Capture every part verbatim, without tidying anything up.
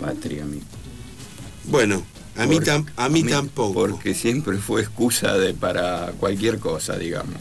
patria a mí. Bueno, a mí, Por, tam, a mí a mí tampoco. Porque siempre fue excusa de para cualquier cosa, digamos.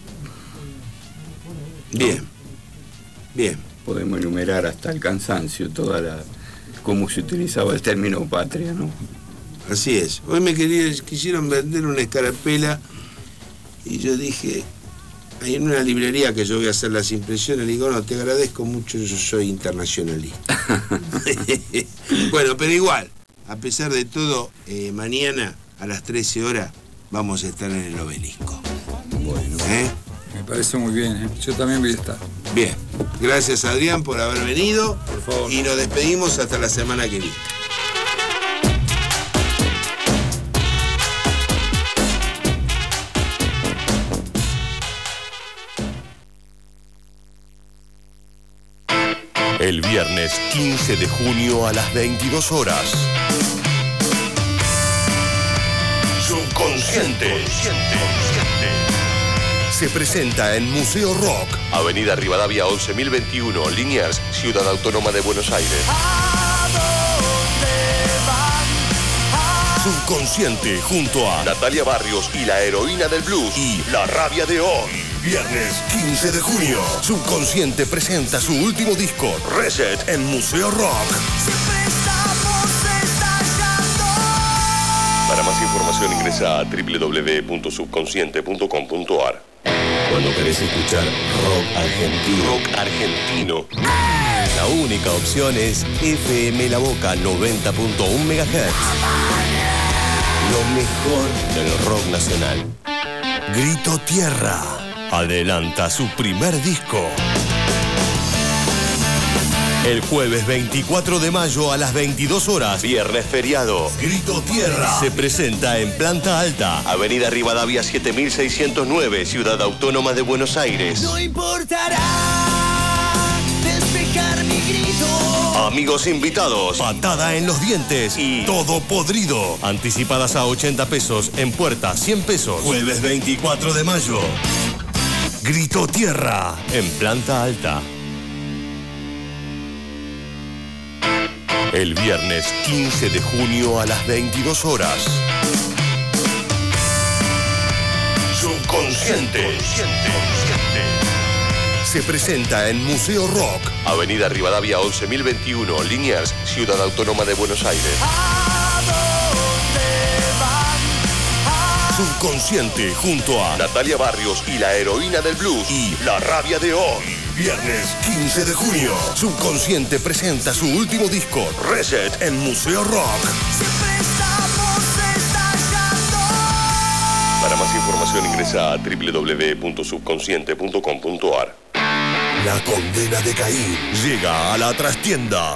Bien, ¿no? Bien. Podemos enumerar hasta el cansancio toda la cómo se utilizaba el término patria, ¿no? Así es. Hoy me quería, quisieron vender una escarapela y yo dije, hay en una librería que yo voy a hacer las impresiones, le digo, no, te agradezco mucho, yo soy internacionalista. Bueno, pero igual, a pesar de todo, eh, mañana a las trece horas vamos a estar en el Obelisco. Bueno. ¿Eh? Me parece muy bien, ¿eh? Yo también voy a estar. Bien. Gracias, Adrián, por haber venido. Por favor. Y nos despedimos hasta la semana que viene. El viernes quince de junio a las veintidós horas. Subconsciente. Se presenta en Museo Rock. Avenida Rivadavia once mil veintiuno, Liniers, Ciudad Autónoma de Buenos Aires. Subconsciente junto a Natalia Barrios y la heroína del blues y La Rabia de Hoy. Viernes quince de junio. Subconsciente presenta su último disco, Reset, en Museo Rock. Para más información ingresa a doble u doble u doble u punto subconsciente punto com punto a r. Cuando querés escuchar rock argentino, rock argentino, la única opción es F M La Boca noventa punto uno megahertz. Lo mejor del rock nacional. Grito Tierra adelanta su primer disco. El jueves veinticuatro de mayo a las veintidós horas, viernes feriado, Grito Tierra se presenta en Planta Alta, Avenida Rivadavia siete mil seiscientos nueve, Ciudad Autónoma de Buenos Aires. No importará despejar mi grito. Amigos invitados, patada en los dientes y todo podrido. Anticipadas a ochenta pesos, en puerta cien pesos. Jueves veinticuatro de mayo. Grito Tierra en Planta Alta. El viernes quince de junio a las veintidós horas. Subconsciente. Se presenta en Museo Rock. Avenida Rivadavia once mil veintiuno, Liniers, Ciudad Autónoma de Buenos Aires. Subconsciente junto a Natalia Barrios y la heroína del blues y La Rabia de Hoy. Viernes quince de junio. Subconsciente presenta su último disco, Reset, en Museo Rock. Para más información ingresa a doble u doble u doble u punto subconsciente punto com punto a r. La condena de Caín llega a la trastienda.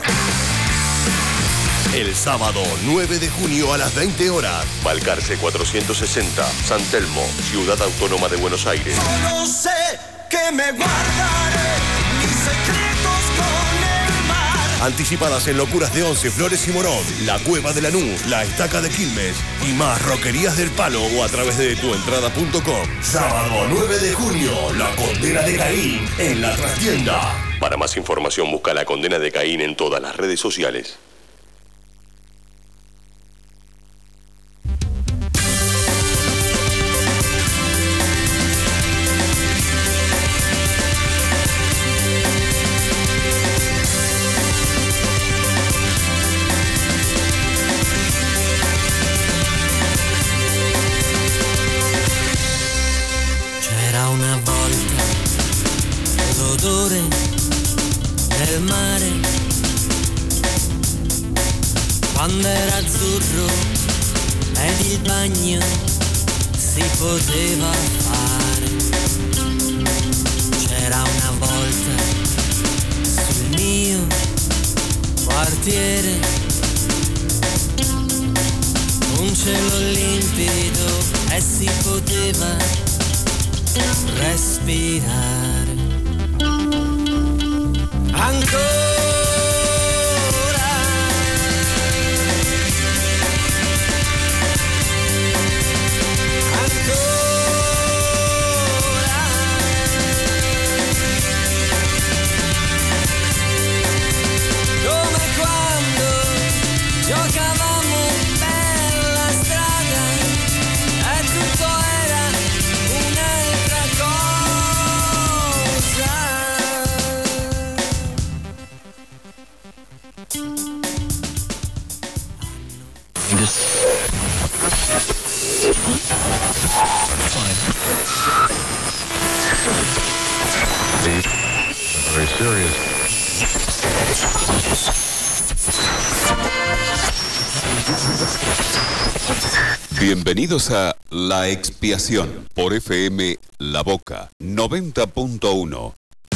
El sábado nueve de junio a las veinte horas. Balcarce cuatrocientos sesenta, San Telmo, Ciudad Autónoma de Buenos Aires. Solo sé que me guardaré mis secretos con el mar. Anticipadas en Locuras de Once, Flores y Morón, La Cueva de Lanús, La Estaca de Quilmes y más Roquerías del Palo o a través de tuentrada punto com. Sábado nueve de junio, La Condena de Caín en la trastienda. Para más información busca La Condena de Caín en todas las redes sociales. C'era una volta l'odore del mare, quando era azzurro ed il bagno si poteva fare. C'era una volta sul mio quartiere un cielo limpido e si poteva respirare. Ancora ancora come quando giocavamo per la strada e tutto era un'altra cosa. Very serious. Bienvenidos a La Expiación por F M La Boca noventa punto uno.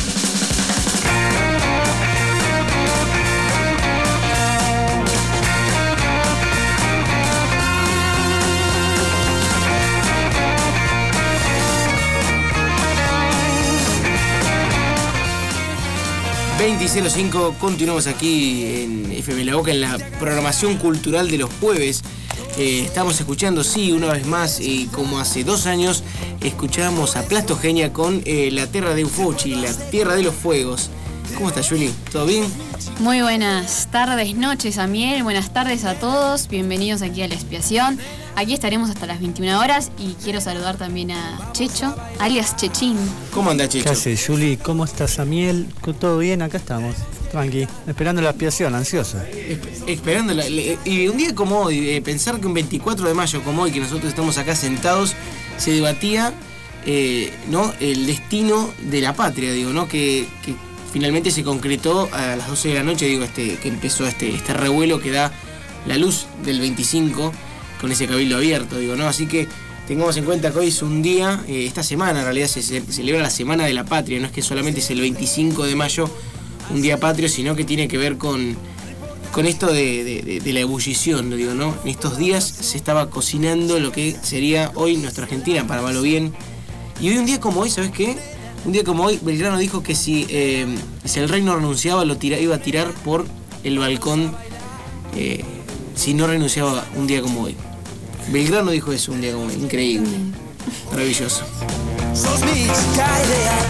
veinte cero cinco, continuamos aquí en F M La Boca en la programación cultural de los jueves. Eh, estamos escuchando, sí, una vez más, eh, como hace dos años, escuchábamos a Plastogenia con eh, La Terra de Ufouchi, La Tierra de los Fuegos. ¿Cómo estás, Juli? ¿Todo bien? Muy buenas tardes, noches, Amiel. Buenas tardes a todos. Bienvenidos aquí a La Expiación. Aquí estaremos hasta las veintiuna horas y quiero saludar también a Checho, alias Chechín. ¿Cómo anda, Checho? ¿Qué haces, Juli? ¿Cómo estás, Amiel? ¿Todo bien? Acá estamos. Tranqui, esperando la expiación, ansioso. Esp- esperando la, le- y un día como hoy, eh, pensar que un veinticuatro de mayo como hoy, que nosotros estamos acá sentados, se debatía eh, ¿no? el destino de la patria, digo, ¿no? Que, que finalmente se concretó a las doce de la noche, digo, este, que empezó este, este revuelo que da la luz del veinticinco con ese cabildo abierto, digo, ¿no? Así que tengamos en cuenta que hoy es un día, eh, esta semana en realidad se, se celebra la Semana de la Patria, no es que solamente es el veinticinco de mayo un día patrio, sino que tiene que ver con, con esto de, de, de, de la ebullición, digo, ¿no? En estos días se estaba cocinando lo que sería hoy nuestra Argentina, para mal o bien. Y hoy un día como hoy, ¿sabes qué? Un día como hoy, Belgrano dijo que si, eh, si el rey no renunciaba, lo tira, iba a tirar por el balcón eh, si no renunciaba un día como hoy. Belgrano dijo eso un día como hoy, increíble, maravilloso. Sos mi chica ideal.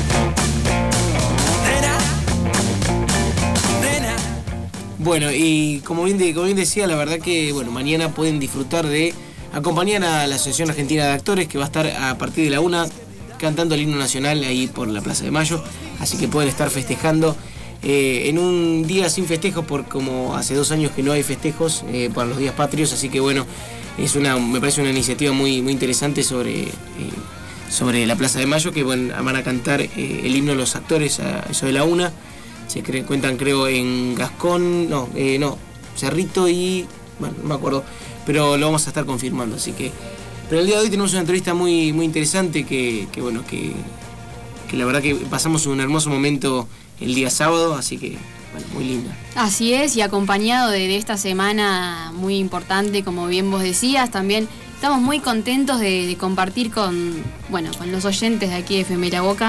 Nena, nena. Bueno, y como bien, de, como bien decía, la verdad que bueno, mañana pueden disfrutar de acompañar a la Asociación Argentina de Actores, que va a estar a partir de la una cantando el himno nacional ahí por la Plaza de Mayo, así que pueden estar festejando eh, en un día sin festejos, por como hace dos años que no hay festejos eh, para los días patrios, así que bueno, es una, me parece una iniciativa muy, muy interesante sobre, eh, sobre la Plaza de Mayo, que bueno, van a cantar eh, el himno de los actores a eso de la una. Se cre- cuentan creo en Gascón, no, eh, no, Cerrito y, bueno, no me acuerdo, pero lo vamos a estar confirmando, así que, pero el día de hoy tenemos una entrevista muy, muy interesante que, que bueno, que, que la verdad que pasamos un hermoso momento el día sábado, así que, bueno, muy linda. Así es, y acompañado de, de esta semana muy importante, como bien vos decías, también estamos muy contentos de, de compartir con, bueno, con los oyentes de aquí de F M La Boca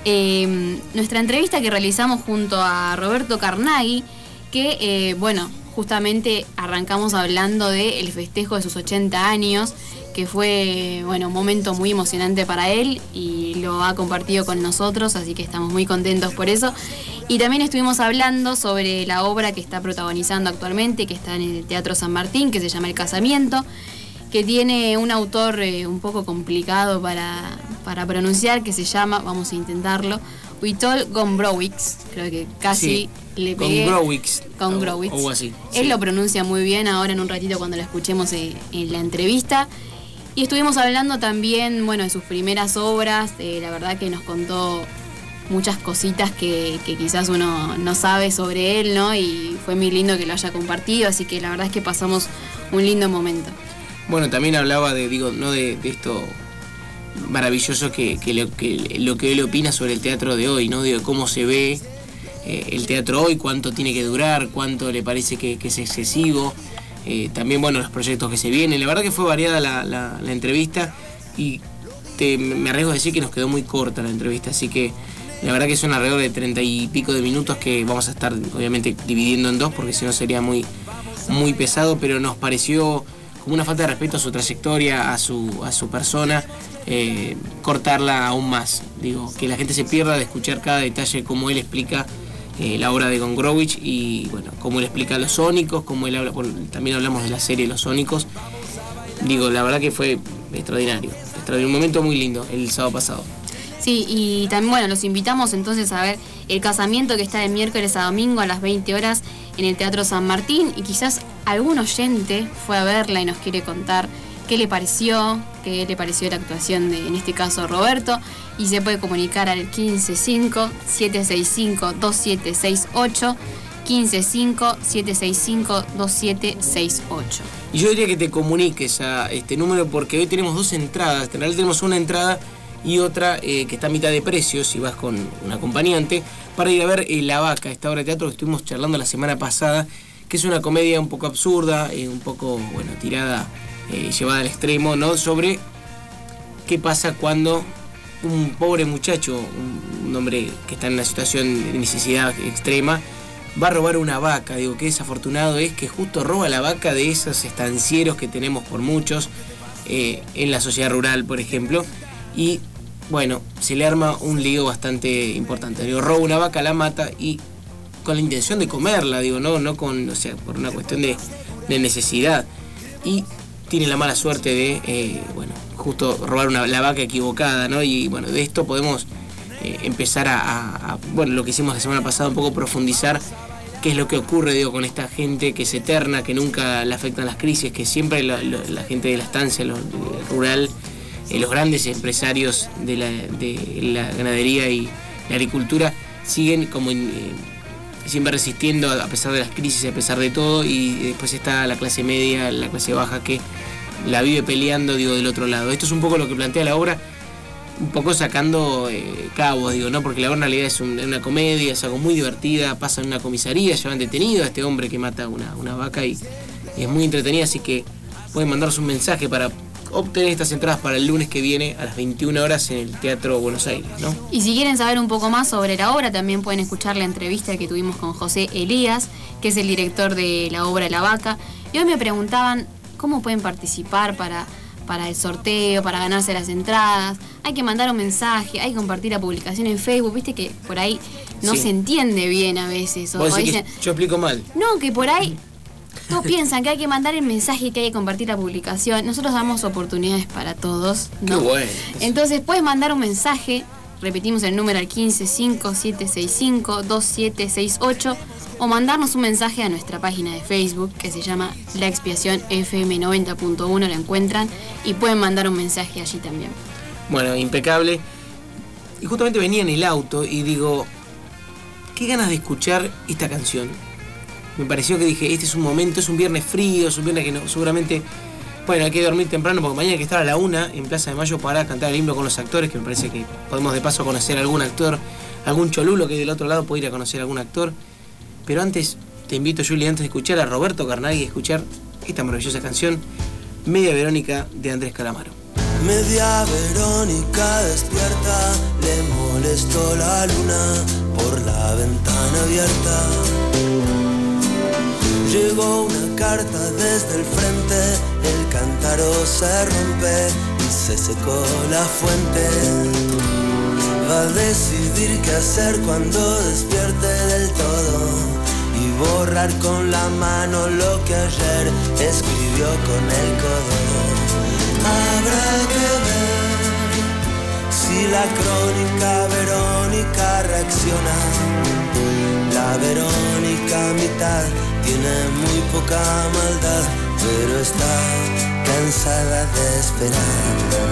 eh, nuestra entrevista que realizamos junto a Roberto Carnaghi, que, eh, bueno, justamente arrancamos hablando del festejo de sus ochenta años, que fue, bueno, un momento muy emocionante para él y lo ha compartido con nosotros, así que estamos muy contentos por eso. Y también estuvimos hablando sobre la obra que está protagonizando actualmente, que está en el Teatro San Martín, que se llama El Casamiento, que tiene un autor eh, un poco complicado para, para pronunciar, que se llama, vamos a intentarlo, Witold Gombrowicz, creo que casi Sí, le pegué. Gombrowicz. Gombrowicz. O, o así. Él sí. lo pronuncia muy bien ahora en un ratito cuando lo escuchemos en, en la entrevista. Y estuvimos hablando también, bueno, de sus primeras obras. Eh, la verdad que nos contó muchas cositas que, que quizás uno no sabe sobre él, ¿no? Y fue muy lindo que lo haya compartido, así que la verdad es que pasamos un lindo momento. Bueno, también hablaba de, digo, no de, de esto maravilloso que, que, lo, que lo que él opina sobre el teatro de hoy, ¿no? De cómo se ve eh, el teatro hoy, cuánto tiene que durar, cuánto le parece que, que es excesivo. Eh, también, bueno, los proyectos que se vienen. La verdad que fue variada la, la, la entrevista y te, me arriesgo a decir que nos quedó muy corta la entrevista, así que la verdad que son alrededor de treinta y pico de minutos que vamos a estar obviamente dividiendo en dos porque si no sería muy, muy pesado, pero nos pareció como una falta de respeto a su trayectoria, a su, a su persona, eh, cortarla aún más. Digo, que la gente se pierda de escuchar cada detalle como él explica eh, la obra de Gongrovich y bueno, cómo él explica a los sónicos, cómo él habla, bueno, también hablamos de la serie Los Sónicos. Digo, la verdad que fue extraordinario, extraordinario, un momento muy lindo el sábado pasado. Sí, y también, bueno, los invitamos entonces a ver el casamiento que está de miércoles a domingo a las veinte horas en el Teatro San Martín, y quizás algún oyente fue a verla y nos quiere contar qué le pareció, qué le pareció la actuación de, en este caso, Roberto, y se puede comunicar al quince cinco, siete seis cinco, dos siete seis ocho, quince cinco, siete seis cinco, dos siete seis ocho. Y yo diría que te comuniques a este número porque hoy tenemos dos entradas, en realidad tenemos una entrada y otra eh, que está a mitad de precio si vas con un acompañante, para ir a ver eh, La Vaca, esta obra de teatro que estuvimos charlando la semana pasada, que es una comedia un poco absurda, eh, un poco, bueno, tirada, eh, llevada al extremo, ¿no? Sobre qué pasa cuando un pobre muchacho, un, un hombre que está en una situación de necesidad extrema, va a robar una vaca. Digo, qué desafortunado es que justo roba la vaca de esos estancieros que tenemos por muchos eh, en la sociedad rural, por ejemplo, y bueno, se le arma un lío bastante importante. Digo, roba una vaca, la mata y con la intención de comerla, digo, no, no con, o sea, por una cuestión de, de necesidad. Y tiene la mala suerte de, eh, bueno, justo robar una, la vaca equivocada, ¿no? Y bueno, de esto podemos eh, empezar a, a, a, bueno, lo que hicimos la semana pasada, un poco profundizar qué es lo que ocurre, digo, con esta gente que es eterna, que nunca le afectan las crisis, que siempre la, la, la gente de la estancia, lo, lo rural, eh, los grandes empresarios de la, de la ganadería y la agricultura siguen como en, eh, siempre resistiendo a pesar de las crisis, a pesar de todo, y después está la clase media, la clase baja que la vive peleando, digo, del otro lado. Esto es un poco lo que plantea la obra, un poco sacando eh, cabos, digo, ¿no? Porque la obra en realidad es un, una comedia, es algo muy divertida, pasa en una comisaría, llevan detenido a este hombre que mata una, una vaca y, y es muy entretenida, así que pueden mandarnos un mensaje para obtener estas entradas para el lunes que viene a las veintiuna horas en el Teatro Buenos Aires, ¿no? Y si quieren saber un poco más sobre la obra, también pueden escuchar la entrevista que tuvimos con José Elías, que es el director de la obra La Vaca. Y hoy me preguntaban cómo pueden participar para, para el sorteo, para ganarse las entradas. Hay que mandar un mensaje, hay que compartir la publicación en Facebook. Viste que por ahí no Sí. se entiende bien a veces. O, ¿Vos o decís dicen, que yo explico mal? no, que por ahí todos piensan que hay que mandar el mensaje, que hay que compartir la publicación. Nosotros damos oportunidades para todos, ¿no? Qué bueno. Entonces puedes mandar un mensaje, repetimos el número al quince cinco, siete seis cinco, dos siete seis ocho, o mandarnos un mensaje a nuestra página de Facebook que se llama La Expiación F M noventa punto uno, la encuentran y pueden mandar un mensaje allí también. Bueno, impecable. Y justamente venía en el auto y digo, qué ganas de escuchar esta canción. Me pareció que dije, este es un momento, es un viernes frío, es un viernes que no, seguramente, bueno, hay que dormir temprano porque mañana hay que estar a la una en Plaza de Mayo para cantar el himno con los actores, que me parece que podemos de paso conocer a algún actor, algún cholulo que del otro lado puede ir a conocer a algún actor. Pero antes, te invito, Juli, antes de escuchar a Roberto Carnaghi, a escuchar esta maravillosa canción, Media Verónica, de Andrés Calamaro. Media Verónica despierta, le molestó la luna por la ventana abierta. Llegó una carta desde el frente, el cántaro se rompe y se secó la fuente. Va a decidir qué hacer cuando despierte del todo y borrar con la mano lo que ayer escribió con el codo. Habrá que ver si la crónica Verónica reacciona. La Verónica mitad tiene muy poca maldad, pero está cansada de esperar.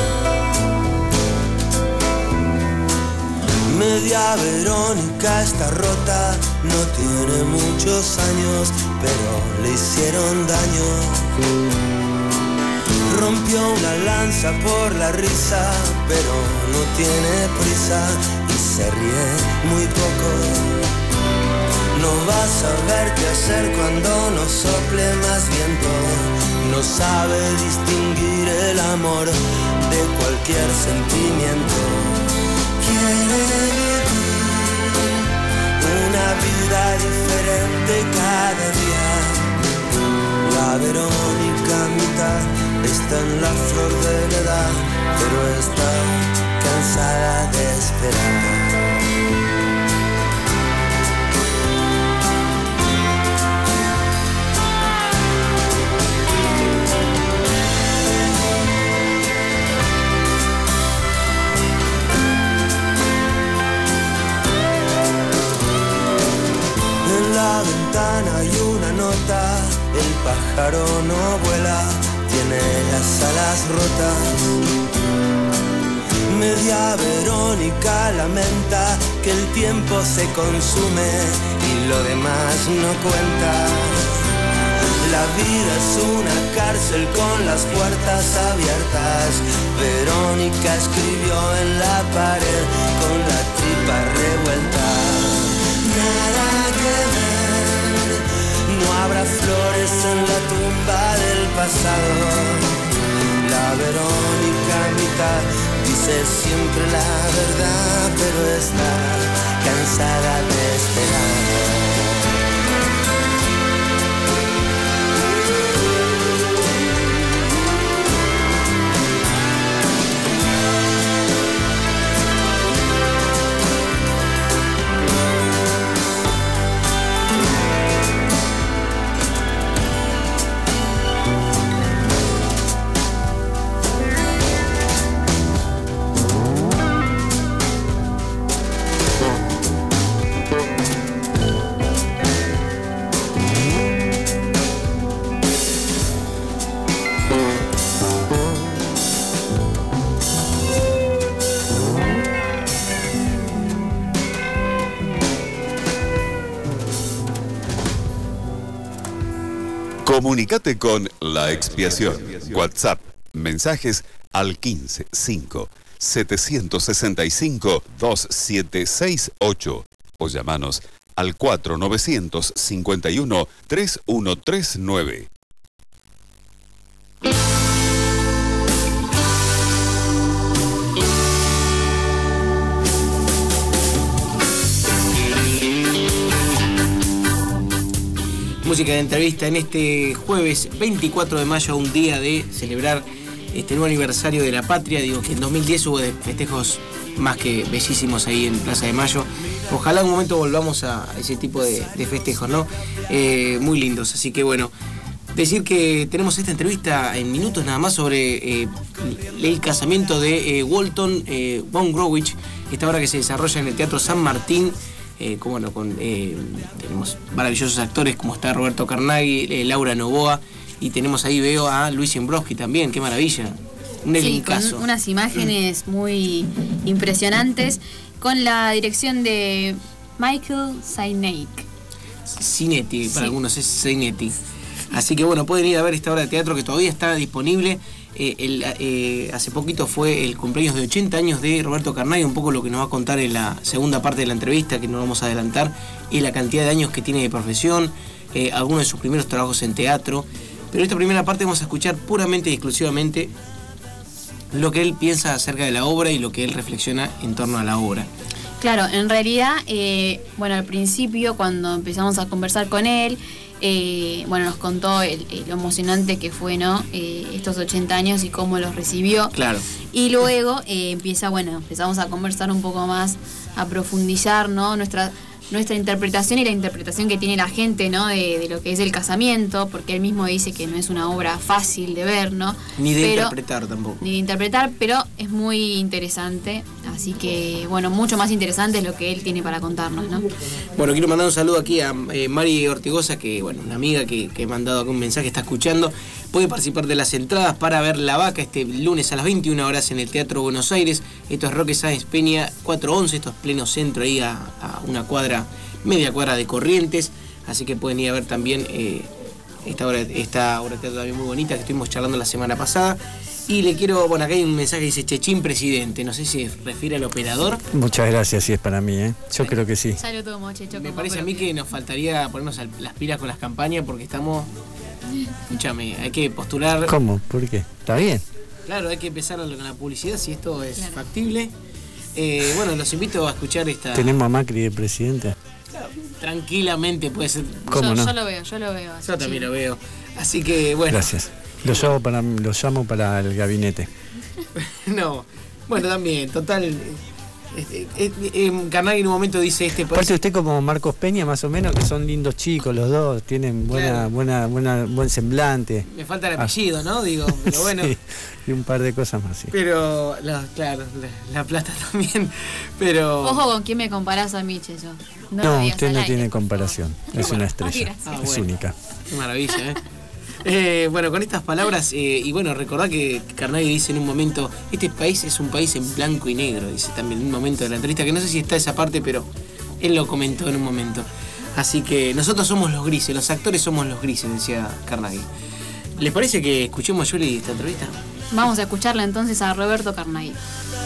Media Verónica está rota, no tiene muchos años, pero le hicieron daño. Rompió una lanza por la risa, pero no tiene prisa y se ríe muy poco. No va a saber qué hacer cuando no sople más viento. No sabe distinguir el amor de cualquier sentimiento. Quiere vivir una vida diferente cada día. La Verónica mitad está en la flor de la edad, pero está cansada de esperar. rota, el pájaro no vuela, tiene las alas rotas. Media Verónica lamenta que el tiempo se consume y lo demás no cuenta. La vida es una cárcel con las puertas abiertas. Verónica escribió en la pared con la tripa revuelta. Nada que ver, no habrá flores en la tumba del pasado. La Verónica mitad dice siempre la verdad, pero está cansada de esperar. Comunicate con La Expiación. WhatsApp, mensajes al quince cinco setecientos sesenta y cinco veintisiete sesenta y ocho o llamanos al cuatro novecientos cincuenta y uno treinta y uno treinta y nueve. Música de entrevista en este jueves veinticuatro de mayo, un día de celebrar este nuevo aniversario de la patria. Digo que en dos mil diez hubo festejos más que bellísimos ahí en Plaza de Mayo. Ojalá en un momento volvamos a ese tipo de, de festejos, ¿no? Eh, muy lindos. Así que bueno, decir que tenemos esta entrevista en minutos nada más sobre eh, el casamiento de eh, Walton eh, von Growich, esta obra que se desarrolla en el Teatro San Martín. Eh, como, bueno, con, eh, tenemos maravillosos actores como está Roberto Carnaghi, eh, Laura Novoa, y tenemos ahí, veo a Luis Imbroski también, qué maravilla. Un elencazo. Sí, con unas imágenes muy impresionantes, con la dirección de Michael Seinek. Cinetti, para sí. algunos es Seinetti. Así que bueno, pueden ir a ver esta obra de teatro que todavía está disponible. Eh, el, eh, hace poquito fue el cumpleaños de ochenta años de Roberto Carnaghi, un poco lo que nos va a contar en la segunda parte de la entrevista, que no vamos a adelantar, y la cantidad de años que tiene de profesión, eh, algunos de sus primeros trabajos en teatro. Pero en esta primera parte vamos a escuchar puramente y exclusivamente lo que él piensa acerca de la obra y lo que él reflexiona en torno a la obra. Claro, en realidad, eh, bueno, al principio cuando empezamos a conversar con él, Eh, bueno, nos contó el, el, lo emocionante que fue, ¿no? Eh, estos ochenta años y cómo los recibió. Claro. Y luego eh, empieza, bueno, empezamos a conversar un poco más, a profundizar, ¿no? Nuestra, nuestra interpretación y la interpretación que tiene la gente, ¿no? De, de lo que es el casamiento, porque él mismo dice que no es una obra fácil de ver, ¿no? Ni de pero, interpretar tampoco. Ni de interpretar, pero es muy interesante. Así que, bueno, mucho más interesante es lo que él tiene para contarnos, ¿no? Bueno, quiero mandar un saludo aquí a eh, Mari Ortigosa, que, bueno, una amiga que, que ha mandado acá un mensaje, está escuchando. Puede participar de las entradas para ver La Vaca este lunes a las veintiuna horas en el Teatro Buenos Aires. Esto es Roque Sáenz Peña cuatrocientos once, esto es pleno centro, ahí a, a una cuadra, media cuadra de Corrientes. Así que pueden ir a ver también eh, esta obra, esta obra de teatro también muy bonita que estuvimos charlando la semana pasada. Y le quiero, bueno, acá hay un mensaje que dice Chechín presidente, no sé si se refiere al operador. Muchas gracias, si es para mí, ¿eh? Yo creo que sí. Ya lo tomo, Checho. Me parece a mí que nos faltaría ponernos las pilas con las campañas porque estamos... Escúchame, hay que postular... ¿Cómo? ¿Por qué? ¿Está bien? Claro, hay que empezar con la publicidad si esto es claro. factible. Eh, bueno, los invito a escuchar esta... ¿Tenemos a Macri de presidente? Claro, tranquilamente puede ser... ¿Cómo yo, no? yo lo veo, yo lo veo. Yo también sí. lo veo. Así que, bueno... Gracias. Lo llamo para, lo llamo para el gabinete. No, bueno, también, total, Este, eh, eh, Carnaghi en un momento dice este país. Aparte usted como Marcos Peña más o menos, que son lindos chicos los dos, tienen buena, Claro. buena, buena, buen semblante. Me falta el apellido, ¿no? Digo, pero bueno. Sí, y un par de cosas más, sí. Pero, la, claro, la, la plata también. Pero. Ojo con quién me comparás a Miche, yo. No, lo digas usted al no aire, tiene por comparación, favor. es una Ay, estrella, gracias. Ah, es bueno. única. Qué maravilla, ¿eh? Eh, bueno, con estas palabras, eh, y bueno, recordá que Carnaghi dice en un momento, este país es un país en blanco y negro, dice también en un momento de la entrevista, que no sé si está esa parte, pero él lo comentó en un momento. Así que nosotros somos los grises, los actores somos los grises, decía Carnaghi. ¿Les parece que escuchemos, Juli, esta entrevista? Vamos a escucharla entonces a Roberto Carnaghi.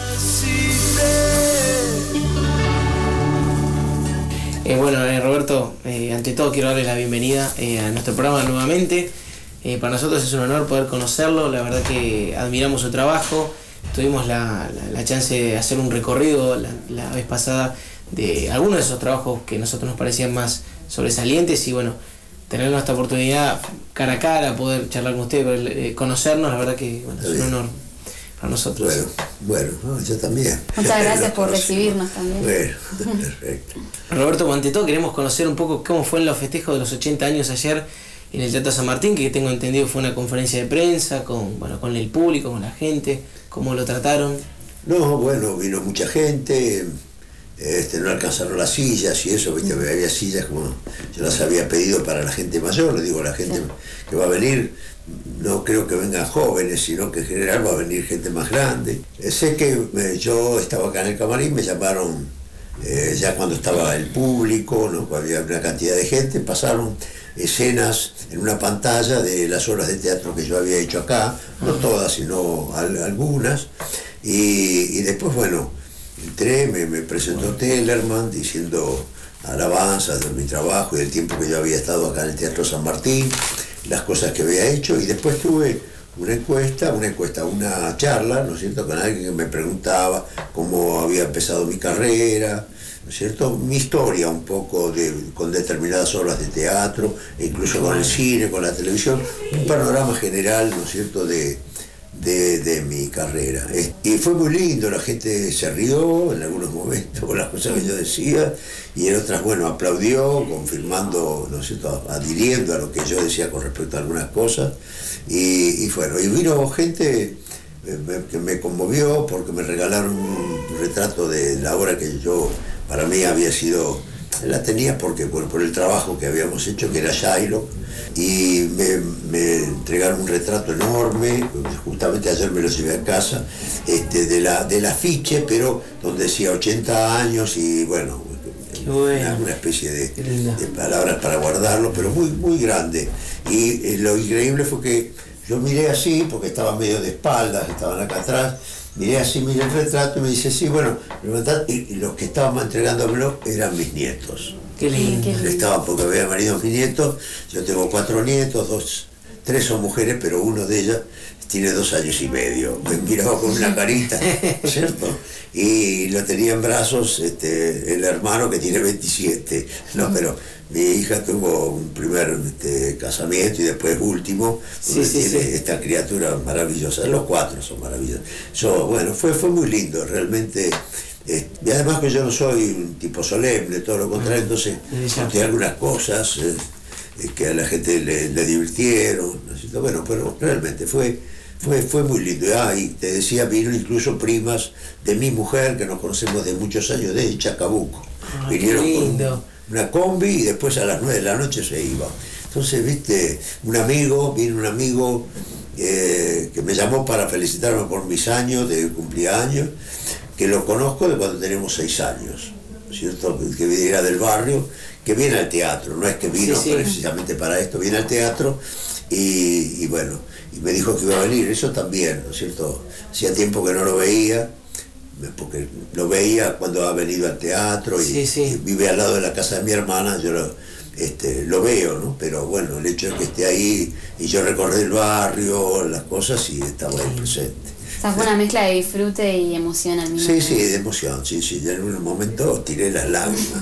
Eh, bueno, eh, Roberto, eh, ante todo quiero darle la bienvenida eh, a nuestro programa nuevamente. Eh, para nosotros es un honor poder conocerlo, la verdad que admiramos su trabajo. Tuvimos la, la, la chance de hacer un recorrido la, la vez pasada de algunos de esos trabajos que a nosotros nos parecían más sobresalientes y bueno, tener esta oportunidad cara a cara, poder charlar con usted, poder, eh, conocernos, la verdad que bueno, es un honor para nosotros. Bueno, bueno, no, yo también. Muchas gracias por recibirnos también. Bueno, perfecto. Roberto, ante todo queremos conocer un poco cómo fue en los festejos de los ochenta años ayer en el Teatro San Martín, que tengo entendido fue una conferencia de prensa con, bueno, con el público, con la gente, cómo lo trataron. No, bueno, vino mucha gente, este, no alcanzaron las sillas y eso, viste, había sillas como yo las había pedido para la gente mayor, le digo, la gente que va a venir, no creo que vengan jóvenes, sino que en general va a venir gente más grande. Eh, sé que eh, yo estaba acá en el camarín, me llamaron eh, ya cuando estaba el público, ¿no? Había una cantidad de gente, pasaron escenas en una pantalla de las obras de teatro que yo había hecho acá, no todas, sino al, algunas, y, y después, bueno, entré, me, me presentó Tellerman diciendo alabanzas de mi trabajo y del tiempo que yo había estado acá en el Teatro San Martín, las cosas que había hecho, y después tuve una encuesta, una encuesta, una charla, ¿no es cierto?, con alguien que me preguntaba cómo había empezado mi carrera, ¿no es cierto?, mi historia un poco de, con determinadas obras de teatro, e incluso con el cine, con la televisión, un panorama general, ¿no es cierto?, de, de, de mi carrera. Y fue muy lindo, la gente se rió en algunos momentos con las cosas que yo decía, y en otras, bueno, aplaudió, confirmando, ¿no es cierto?, adhiriendo a lo que yo decía con respecto a algunas cosas, y, y bueno, y vino gente que me conmovió porque me regalaron un retrato de la obra que yo, para mí había sido, la tenía porque por, por el trabajo que habíamos hecho, que era Shylock, y me, me entregaron un retrato enorme, justamente ayer me lo llevé a casa, este, de la, del afiche, pero donde decía ochenta años y bueno, una, una especie de, de palabras para guardarlo, pero muy, muy grande. Y eh, lo increíble fue que yo miré así, porque estaba medio de espaldas, estaban acá atrás, miré así, miré el retrato y me dice, sí, bueno, y, y los que estaban entregándomelo eran mis nietos. Qué lindo. Estaban porque habían venido mis nietos, yo tengo cuatro nietos, dos, tres son mujeres, pero uno de ellas tiene dos años y medio, me miraba con una carita, ¿cierto? Y lo tenía en brazos este, el hermano que tiene veintisiete, ¿no? Pero mi hija tuvo un primer este, casamiento y después último, donde sí, sí, tiene sí. esta criatura maravillosa, los cuatro son maravillosos. Yo, bueno, fue, fue muy lindo, realmente. Eh, y además que yo no soy un tipo solemne, todo lo contrario, entonces conté algunas cosas eh, eh, que a la gente le, le divirtieron, ¿no? Bueno, pero realmente fue, fue, fue muy lindo. Ah, y te decía, vino incluso primas de mi mujer, que nos conocemos de muchos años, de Chacabuco. Ah, vinieron qué lindo. con una combi y después a las nueve de la noche se iba. Entonces, viste, un amigo, vino un amigo eh, que me llamó para felicitarme por mis años de cumpleaños, que lo conozco de cuando tenemos seis años, ¿cierto? Que era del barrio, que viene al teatro, no es que vino sí, sí. precisamente para esto, viene al teatro y, y bueno, y me dijo que iba a venir, eso también, ¿no es cierto? Hacía tiempo que no lo veía, porque lo veía cuando ha venido al teatro y, sí, sí. y vive al lado de la casa de mi hermana, yo lo, este, lo veo, ¿no? Pero bueno, el hecho de que esté ahí y yo recorrí el barrio, las cosas y estaba ahí presente. O sea, fue una mezcla de disfrute y emoción al mismo Sí, tiempo. sí, de emoción, sí, sí. Yo en un momento tiré las lágrimas.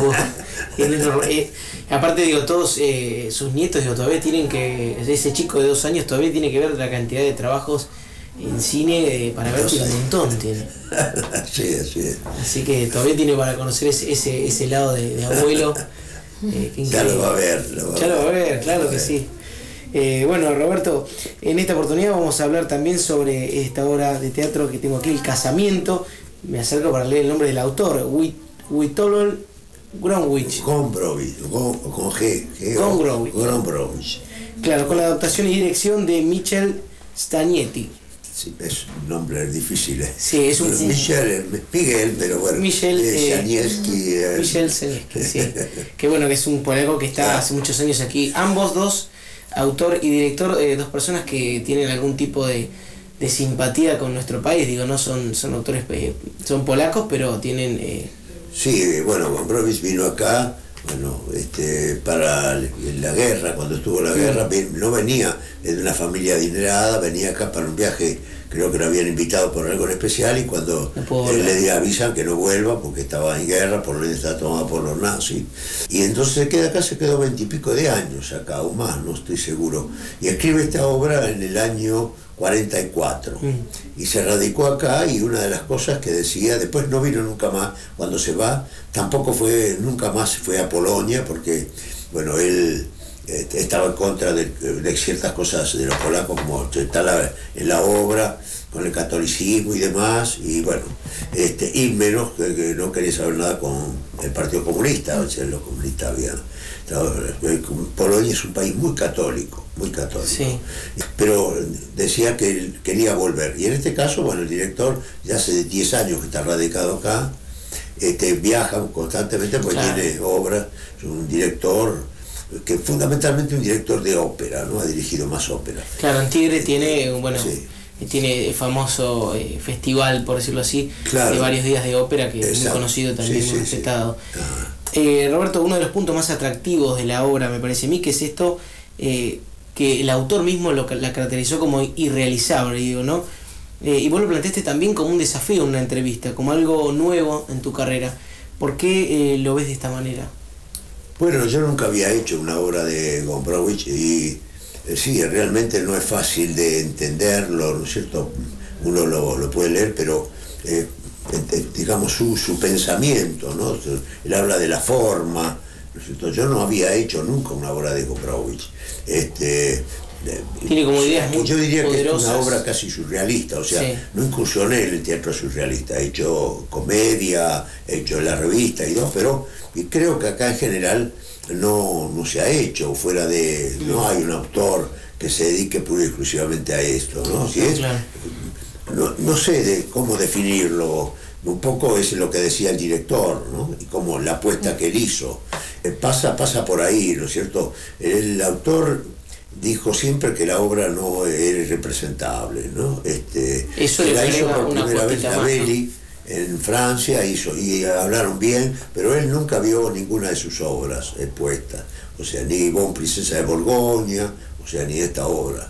Uh, eh, aparte, digo, todos eh, sus nietos digo, todavía tienen que, ese chico de dos años todavía tiene que ver la cantidad de trabajos en cine eh, para ver un montón tiene. Sí, así es. Así que todavía tiene para conocer ese, ese, ese lado de, de abuelo. Eh, ya lo va a ver. Lo va ya a ver. lo va a ver, claro que sí. Eh, bueno, Roberto, en esta oportunidad vamos a hablar también sobre esta obra de teatro que tengo aquí, El Casamiento. Me acerco para leer el nombre del autor, Witold Gombrowicz. Gombrowicz, con, con G. G Gombrowicz. Gombrowicz. Claro, con la adaptación y dirección de Michel Stagnetti. Sí, es un nombre difícil. Sí, es un... Bueno, Michel, Miguel, pero bueno. Michel Stagnetti. Eh, Michel Stagnetti, sí. Que bueno, que es un polaco que está hace muchos años aquí. Ambos dos, autor y director, eh, dos personas que tienen algún tipo de, de simpatía con nuestro país. Digo, no son, son autores, eh, son polacos, pero tienen... Eh... Sí, bueno, Gombrowicz vino acá. Bueno, este, para la guerra, cuando estuvo la guerra, no venía de una familia adinerada, venía acá para un viaje, creo que lo habían invitado por algo en especial, y cuando no él le avisan que no vuelva porque estaba en guerra, Polonia estaba tomada por los nazis, y entonces se queda acá, se quedó veintipico de años acá, o más, no estoy seguro, y escribe esta obra en el año cuarenta y cuatro, mm. y se radicó acá, y una de las cosas que decía, después no vino nunca más, cuando se va, tampoco fue, nunca más fue a Polonia, porque, bueno, él eh, estaba en contra de, de ciertas cosas de los polacos, como está la, en la obra, con el catolicismo y demás, y bueno, este, y menos que, que no quería saber nada con el Partido Comunista, o sea, los comunistas habían... Polonia es un país muy católico, muy católico, sí. Pero decía que él quería volver, y en este caso, bueno, el director ya hace diez años que está radicado acá, este, viaja constantemente porque claro. Tiene obras, es un director que fundamentalmente un director de ópera, ¿no? Ha dirigido más ópera. Claro, en Tigre tiene, bueno, sí. Tiene el famoso eh, festival, por decirlo así, claro. De varios días de ópera, que Exacto. Es muy conocido también, sí, muy sí, respetado. Sí. Eh, Roberto, uno de los puntos más atractivos de la obra, me parece a mí, que es esto, eh, que el autor mismo lo, la caracterizó como irrealizable, digo, ¿no? Eh, y vos lo planteaste también como un desafío en una entrevista, como algo nuevo en tu carrera. ¿Por qué eh, lo ves de esta manera? Bueno, yo nunca había hecho una obra de Gombrowicz y eh, sí, realmente no es fácil de entenderlo, ¿no es cierto? Uno lo, lo puede leer, pero... Eh, digamos su, su pensamiento, ¿no? Él habla de la forma, ¿no es cierto? Yo no había hecho nunca una obra de Gombrowicz. Este, tiene como ideas muy yo diría poderosas. Que es una obra casi surrealista, o sea, sí. No incursioné en el teatro surrealista, he hecho comedia, he hecho la revista y dos, pero y creo que acá en general no, no se ha hecho, fuera de, no hay un autor que se dedique pura y exclusivamente a esto, ¿no? Si es, claro. No, no sé de cómo definirlo, un poco es lo que decía el director, ¿no? Y como la apuesta que él hizo. Eh, pasa, pasa por ahí, ¿no es cierto? El autor dijo siempre que la obra no era representable, ¿no? Este, Eso la le hizo por una primera vez más, la Belli, ¿no? En Francia, hizo, y hablaron bien, pero él nunca vio ninguna de sus obras expuestas. O sea, ni Bon Princesa de Borgoña, o sea, ni esta obra.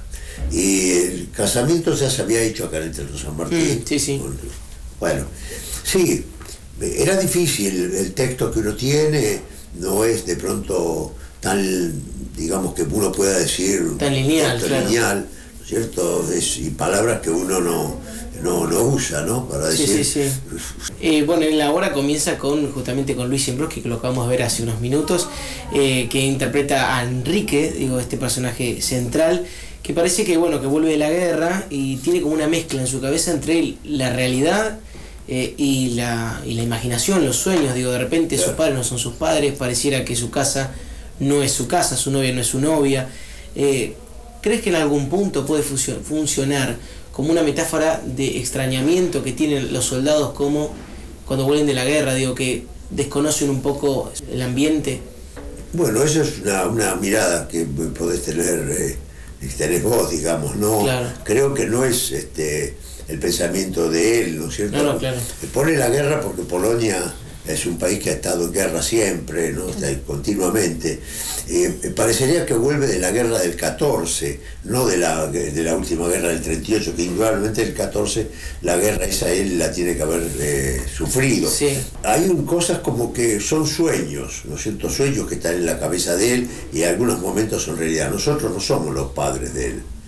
Y el casamiento ya se había hecho acá en el Teatro San Martín. Mm, sí, sí. Bueno, sí, era difícil, el texto que uno tiene no es de pronto tan, digamos, que uno pueda decir tan lineal, tan claro. lineal, ¿no es cierto? Es, y palabras que uno no, no, no usa, ¿no? Para decir. Sí, sí, sí. Eh, bueno, la obra comienza con justamente con Luis Iembroski, que lo acabamos de ver hace unos minutos, eh, que interpreta a Enrique, digo, este personaje central, que parece que bueno que vuelve de la guerra y tiene como una mezcla en su cabeza entre la realidad eh, y, la, y la imaginación, los sueños. Digo, de repente claro. Sus padres no son sus padres, pareciera que su casa no es su casa, su novia no es su novia. Eh, ¿Crees que en algún punto puede funcio- funcionar como una metáfora de extrañamiento que tienen los soldados como cuando vuelven de la guerra, digo, que desconocen un poco el ambiente? Bueno, eso es una, una mirada que podés tener... Eh, tenés vos, digamos, no claro. Creo que no es este el pensamiento de él, ¿no es cierto? No, no, claro. Pone la guerra porque Polonia es un país que ha estado en guerra siempre, ¿no? Está continuamente. Eh, parecería que vuelve de la guerra del catorce, no de la, de la última guerra del treinta y ocho, que indudablemente el catorce, la guerra esa él la tiene que haber eh, sufrido. Sí. Hay un, cosas como que son sueños, ¿no es cierto? Sueños que están en la cabeza de él y en algunos momentos son realidad. Nosotros no somos los padres de él.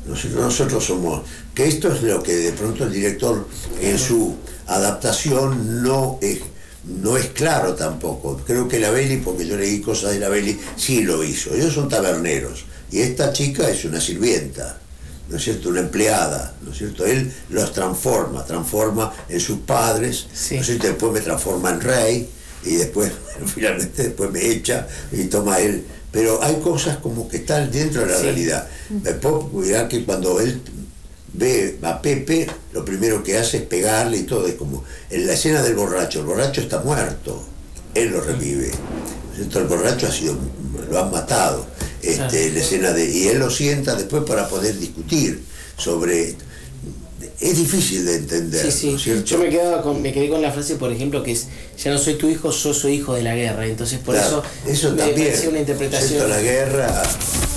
Nosotros, nosotros somos, que esto es lo que de pronto el director en su adaptación no es, no es claro tampoco. Creo que la Belli, porque yo leí cosas de la Belli, sí lo hizo. Ellos son taberneros y esta chica es una sirvienta, ¿no es cierto? Una empleada, ¿no es cierto? Él los transforma, transforma en sus padres, sí. ¿No es cierto? Después me transforma en rey y después, finalmente, después me echa y toma él. Pero hay cosas como que están dentro de la sí. realidad. Me puedo cuidar que cuando él ve a Pepe, lo primero que hace es pegarle y todo. Es como en la escena del borracho. El borracho está muerto, él lo revive. Entonces, el borracho ha sido, lo han matado. Este, la escena de, y él lo sienta después para poder discutir sobre. Es difícil de entender, sí, sí. ¿no es cierto? Yo me, quedaba con, me quedé con la frase, por ejemplo, que es: ya no soy tu hijo, yo soy hijo de la guerra. Entonces, por claro, eso, eso me también, pareció una interpretación. La guerra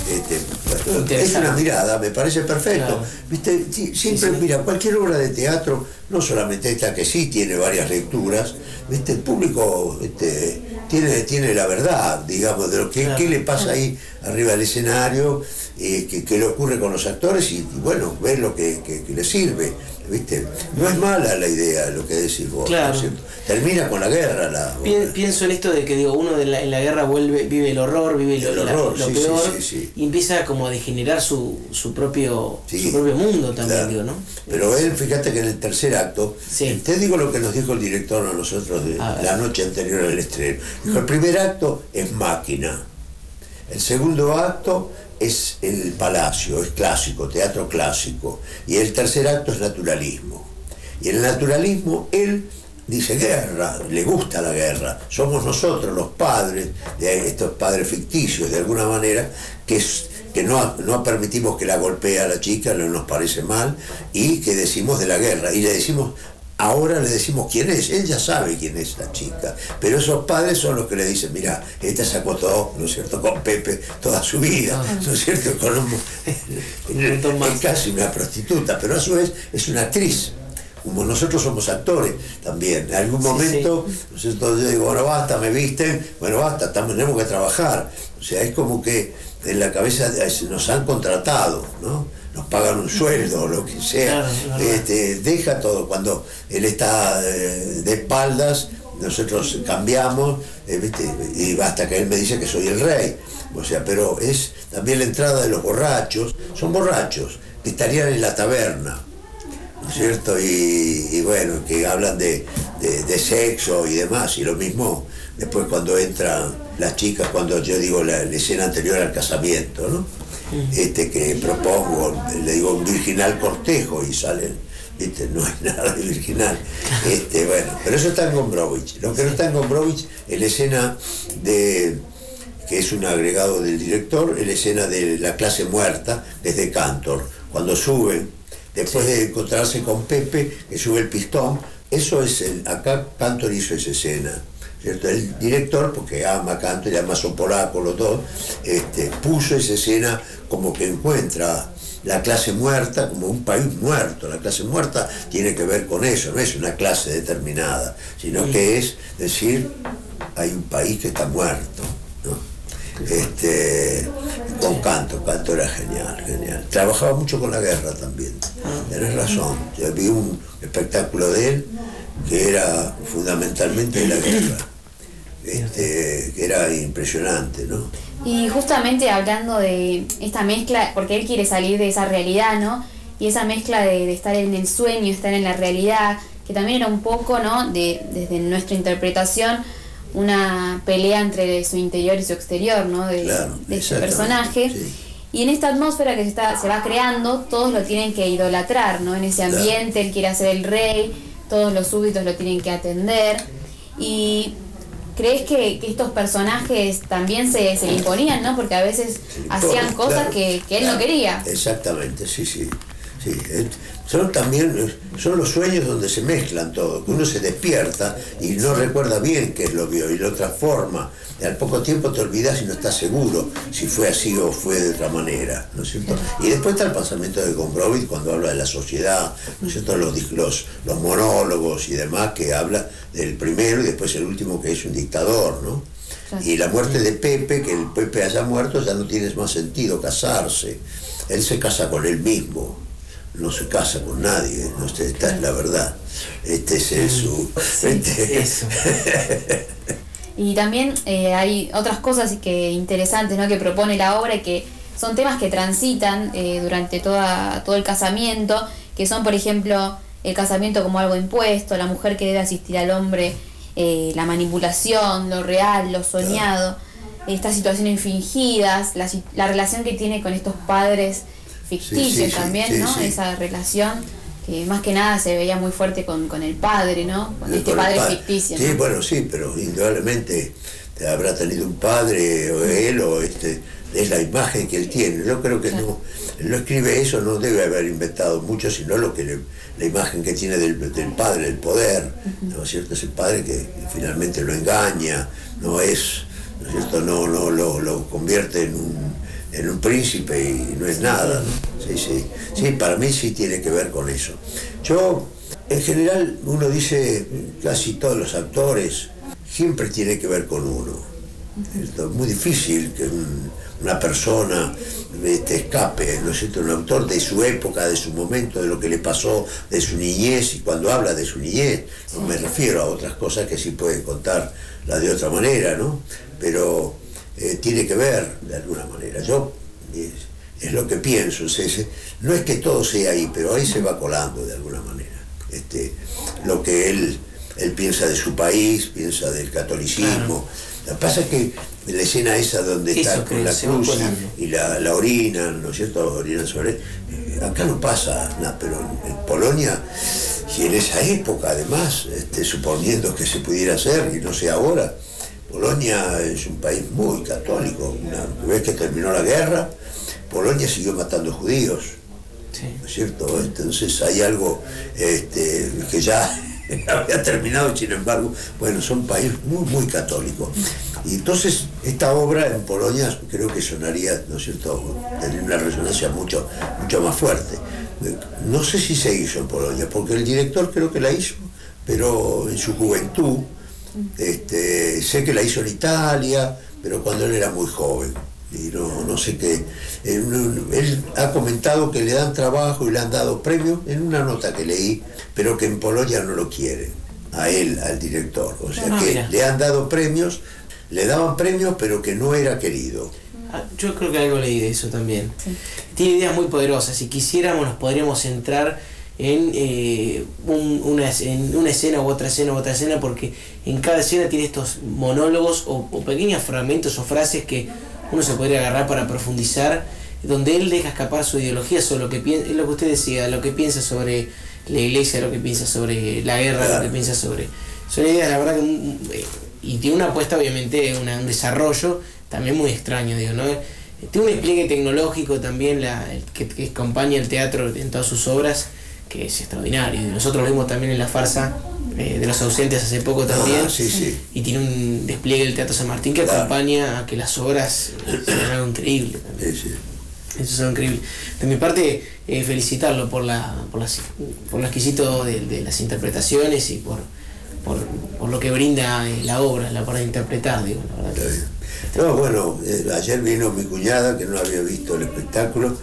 este, es una mirada, me parece perfecto. Claro. ¿Viste? Siempre, sí, sí. Mira, cualquier obra de teatro, no solamente esta que sí tiene varias lecturas, ¿viste? El público este, tiene, tiene la verdad, digamos, de lo que claro. qué le pasa ahí arriba del escenario, eh, que, que le ocurre con los actores y, y bueno, ver lo que, que, que le sirve. ¿Viste? No es mala la idea lo que decís vos, claro. ¿no es cierto? Termina con la guerra. La, Pi- pienso en esto de que digo, uno de la, en la guerra vuelve, vive el horror, vive lo, el horror, la, lo sí, peor, sí, sí, sí. y empieza como a degenerar su, su, propio, sí, su propio mundo también, claro. digo, ¿no? Pero él, fíjate que en el tercer acto, sí. te digo lo que nos dijo el director a nosotros de la noche anterior al estreno. Dijo, el primer acto es máquina, el segundo acto es el palacio, es clásico, teatro clásico, y el tercer acto es naturalismo. Y en el naturalismo él dice guerra, le gusta la guerra, somos nosotros los padres, de estos padres ficticios de alguna manera, que, es, que no, no permitimos que la golpee a la chica, no nos parece mal, y que decimos de la guerra, y le decimos, ahora le decimos quién es, él ya sabe quién es la chica, pero esos padres son los que le dicen, mira, esta se acostó, ¿no es cierto?, con Pepe toda su vida, ¿no es cierto?, con un, es casi una prostituta, pero a su vez es una actriz. Como nosotros somos actores también, en algún momento, sí, sí. ¿no es cierto? Yo digo, bueno, basta, me visten, bueno, basta, tenemos que trabajar. O sea, es como que en la cabeza nos han contratado, ¿no? Nos pagan un sueldo, lo que sea. Claro, este, deja todo. Cuando él está eh, de espaldas, nosotros cambiamos, eh, ¿viste? Y hasta que él me dice que soy el rey. O sea, pero es también la entrada de los borrachos, son borrachos, que estarían en la taberna. ¿No es cierto? Y, y bueno, que hablan de, de, de sexo y demás, y lo mismo después cuando entran las chicas, cuando yo digo la, la escena anterior al casamiento, ¿no? Este, que propongo, le digo un virginal cortejo y salen, ¿viste? No hay nada de virginal. Este, bueno, pero eso está en Gombrowicz. Lo que no está en Gombrowicz es la escena de, que es un agregado del director, es la escena de la clase muerta desde Cantor, cuando suben. Después de encontrarse con Pepe, que sube el pistón, eso es el, acá Cantor hizo esa escena, ¿cierto? El director, porque ama a Cantor y además son polacos los dos, este, puso esa escena como que encuentra la clase muerta como un país muerto. La clase muerta tiene que ver con eso, no es una clase determinada, sino que es decir, hay un país que está muerto, ¿no? Este, con Cantor, Cantor era genial, genial. Trabajaba mucho con la guerra también, tenés razón. Yo vi un espectáculo de él que era fundamentalmente de la guerra, este, que era impresionante, ¿no? Y justamente hablando de esta mezcla, porque él quiere salir de esa realidad, ¿no? Y esa mezcla de, de estar en el sueño, estar en la realidad, que también era un poco, ¿no? De, desde nuestra interpretación, una pelea entre su interior y su exterior, ¿no? De, claro, de este personaje. Sí. Y en esta atmósfera que se, está, se va creando, todos lo tienen que idolatrar, ¿no? En ese ambiente, claro. Él quiere ser el rey, todos los súbditos lo tienen que atender. Y ¿crees que, que estos personajes también se, se le imponían, ¿no? Porque a veces sí, hacían todo, cosas claro, que, que él claro, no quería. Exactamente, sí, sí. sí. Son también, son los sueños donde se mezclan todo, que uno se despierta y no recuerda bien qué es lo vio y lo transforma. Y al poco tiempo te olvidas y no estás seguro si fue así o fue de otra manera, ¿no es cierto? Y después está el pensamiento de Gombrowicz cuando habla de la sociedad, ¿no es cierto? Los, los, los monólogos y demás, que habla del primero y después el último que es un dictador, ¿no? Claro. Y la muerte de Pepe, que el Pepe haya muerto, ya no tiene más sentido casarse. Él se casa con él mismo, no se casa con nadie, no sé, esta es la verdad. Este es su... Sí, este... eso. Y también eh, hay otras cosas que interesantes, ¿no?, que propone la obra y que son temas que transitan eh, durante toda, todo el casamiento, que son, por ejemplo, el casamiento como algo impuesto, la mujer que debe asistir al hombre, eh, la manipulación, lo real, lo soñado, estas situaciones fingidas, la, la relación que tiene con estos padres ficticios sí, sí, también, sí, ¿no? Sí. Esa relación que más que nada se veía muy fuerte con, con el padre, ¿no? Con este con padre pa ficticio. Sí, ¿no? Bueno, sí, pero indudablemente habrá tenido un padre, o él, o este, es la imagen que él tiene. Yo creo que claro. no, él no escribe eso, no debe haber inventado mucho, sino lo que le, la imagen que tiene del, del padre, del poder, uh-huh. ¿no es cierto? Es el padre que finalmente lo engaña, no es, ¿no es cierto? No, no lo, lo convierte en un, en un príncipe y no es nada, ¿no? Sí, sí, sí, para mí sí tiene que ver con eso. Yo, en general, uno dice, casi todos los actores, siempre tiene que ver con uno. Es muy difícil que un, una persona este, escape, ¿no es cierto? Un autor de su época, de su momento, de lo que le pasó, de su niñez, y cuando habla de su niñez, no me refiero a otras cosas que sí pueden contar la de otra manera, ¿no? Pero eh, tiene que ver de alguna manera. Yo es, es lo que pienso, es ese, no es que todo sea ahí, pero ahí se va colando de alguna manera. Este, lo que él, él piensa de su país, piensa del catolicismo. Claro. Lo que pasa es que la escena esa donde Eso está con la cruz y, y la, la orina, ¿no es cierto? Orina sobre él. Eh, acá no pasa nada, pero en, en Polonia, y en esa época además, este, suponiendo que se pudiera hacer, y no sé ahora, Polonia es un país muy católico. Una vez que terminó la guerra, Polonia siguió matando judíos, sí. ¿no es cierto? Entonces hay algo este, que ya había terminado, sin embargo, bueno, son un país muy, muy católico. Y entonces esta obra en Polonia creo que sonaría, ¿no es cierto?, tendría una resonancia mucho, mucho más fuerte. No sé si se hizo en Polonia, porque el director creo que la hizo, pero en su juventud, este, sé que la hizo en Italia, pero cuando él era muy joven. Y no, no sé qué. Él, él ha comentado que le dan trabajo y le han dado premios en una nota que leí, pero que en Polonia no lo quieren, a él, al director. O sea no, que mira. le han dado premios, le daban premios, pero que no era querido. Yo creo que algo leí de eso también. Sí. Tiene ideas muy poderosas. Si quisiéramos, nos podríamos centrar en, eh, un, una, en una escena u otra escena u otra escena, porque en cada escena tiene estos monólogos o, o pequeños fragmentos o frases que uno se podría agarrar para profundizar, donde él deja escapar su ideología sobre lo que piensa, es lo que usted decía, lo que piensa sobre la iglesia, lo que piensa sobre la guerra, claro. lo que piensa sobre... Son ideas, la verdad, que... Y tiene una apuesta, obviamente, una, un desarrollo también muy extraño, digo, ¿no? Tiene un despliegue tecnológico también la, que, que acompaña el teatro en todas sus obras, que es extraordinario. Nosotros lo vimos también en la farsa eh, de los ausentes hace poco también. Ah, sí, sí. Y tiene un despliegue del Teatro San Martín que claro. acompaña a que las obras sean algo increíble. Sí, sí. Eso es algo increíble. De mi parte, eh, felicitarlo por la por, las, por lo exquisito de, de las interpretaciones y por, por, por lo que brinda eh, la obra, la para interpretar, digo, la verdad. Que, no, bueno, eh, ayer vino mi cuñada que no había visto el espectáculo.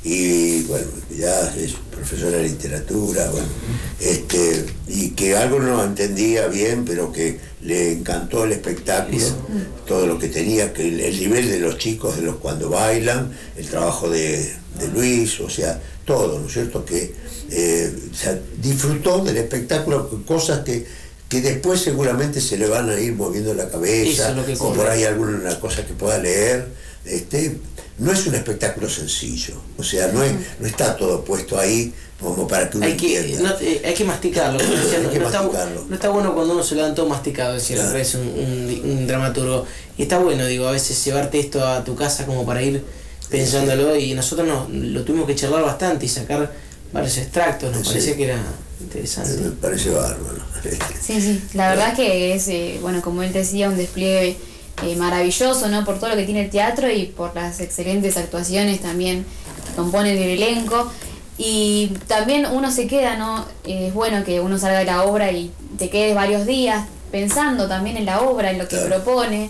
Y bueno, ya es profesora de literatura, bueno, este, y que algo no entendía bien, pero que le encantó el espectáculo, Eso. todo lo que tenía, que el, el nivel de los chicos, de los cuando bailan, el trabajo de, de Luis, o sea, todo, ¿no es cierto? Que eh, o sea, disfrutó del espectáculo, cosas que, que después seguramente se le van a ir moviendo la cabeza, o por ahí alguna cosa que pueda leer. Este, no es un espectáculo sencillo, o sea, no, es, no está todo puesto ahí como para que uno hay que, entienda. No, eh, hay que masticarlo, decía, hay no, que no, masticarlo. Está, no está bueno cuando uno se lo dan todo masticado, decía claro. es un, un, un dramaturgo. Y está bueno, digo, a veces llevarte esto a tu casa como para ir pensándolo, y nosotros no, lo tuvimos que charlar bastante y sacar varios extractos, nos sí. parecía que era interesante. Me parece bárbaro. Sí, sí, la verdad es que es, eh, bueno, como él decía, un despliegue Eh, maravilloso, ¿no? Por todo lo que tiene el teatro y por las excelentes actuaciones también que componen el elenco. Y también uno se queda, ¿no? Eh, es bueno que uno salga de la obra y te quedes varios días pensando también en la obra, en lo que claro. propone,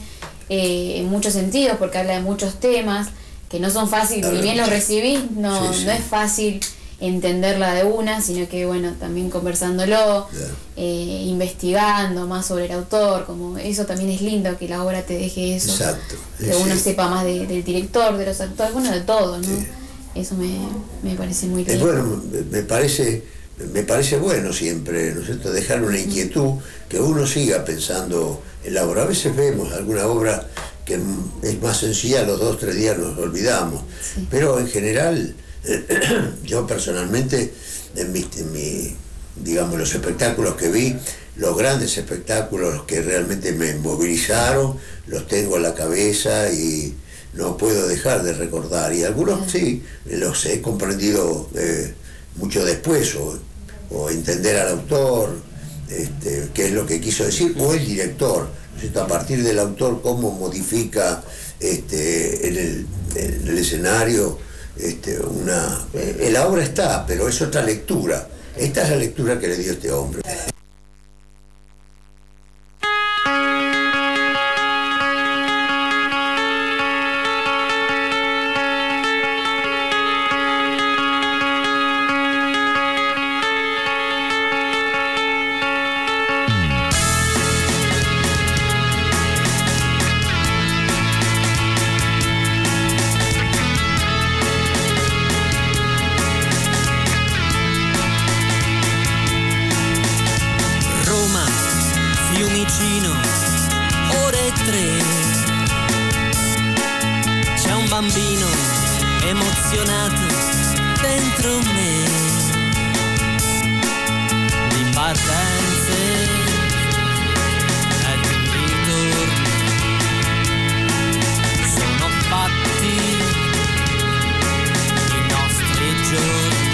eh, en muchos sentidos, porque habla de muchos temas que no son fáciles, ni bien los recibís, no, Sí, sí. no es fácil entenderla de una, sino que bueno, también conversándolo, eh, investigando más sobre el autor, como eso también es lindo, que la obra te deje eso. Exacto. Que Sí, uno sí. sepa más de- del director, de los actores, bueno, de todo, ¿no? Eso me, me parece muy Es lindo. bueno, me parece, me parece bueno siempre, ¿no es cierto?, dejar una inquietud, que uno siga pensando en la obra. A veces vemos alguna obra que es más sencilla, los dos, tres días nos olvidamos, pero en general, yo personalmente, en mi, en mi, digamos, los espectáculos que vi, los grandes espectáculos que realmente me movilizaron, los tengo en la cabeza y no puedo dejar de recordar. Y algunos sí, los he comprendido eh, mucho después, o, o entender al autor, este, qué es lo que quiso decir, o el director, ¿no es cierto?, a partir del autor, cómo modifica este, en, el, en el escenario este, una... Eh, la obra está, pero es otra lectura. Esta es la lectura que le dio este hombre. Roma, Fiumicino, ore tre. C'è un bambino emozionato dentro me, di partenze e di ritorni. Sono fatti i nostri giorni.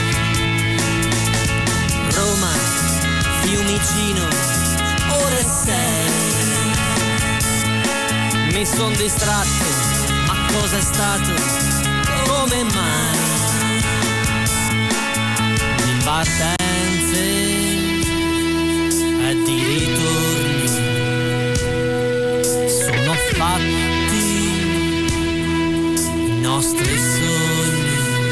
Roma, Fiumicino, ore sei. Mi son distratto, ma cosa è stato? Come mai? Di partenze e di ritorni. Sono fatti i nostri sogni.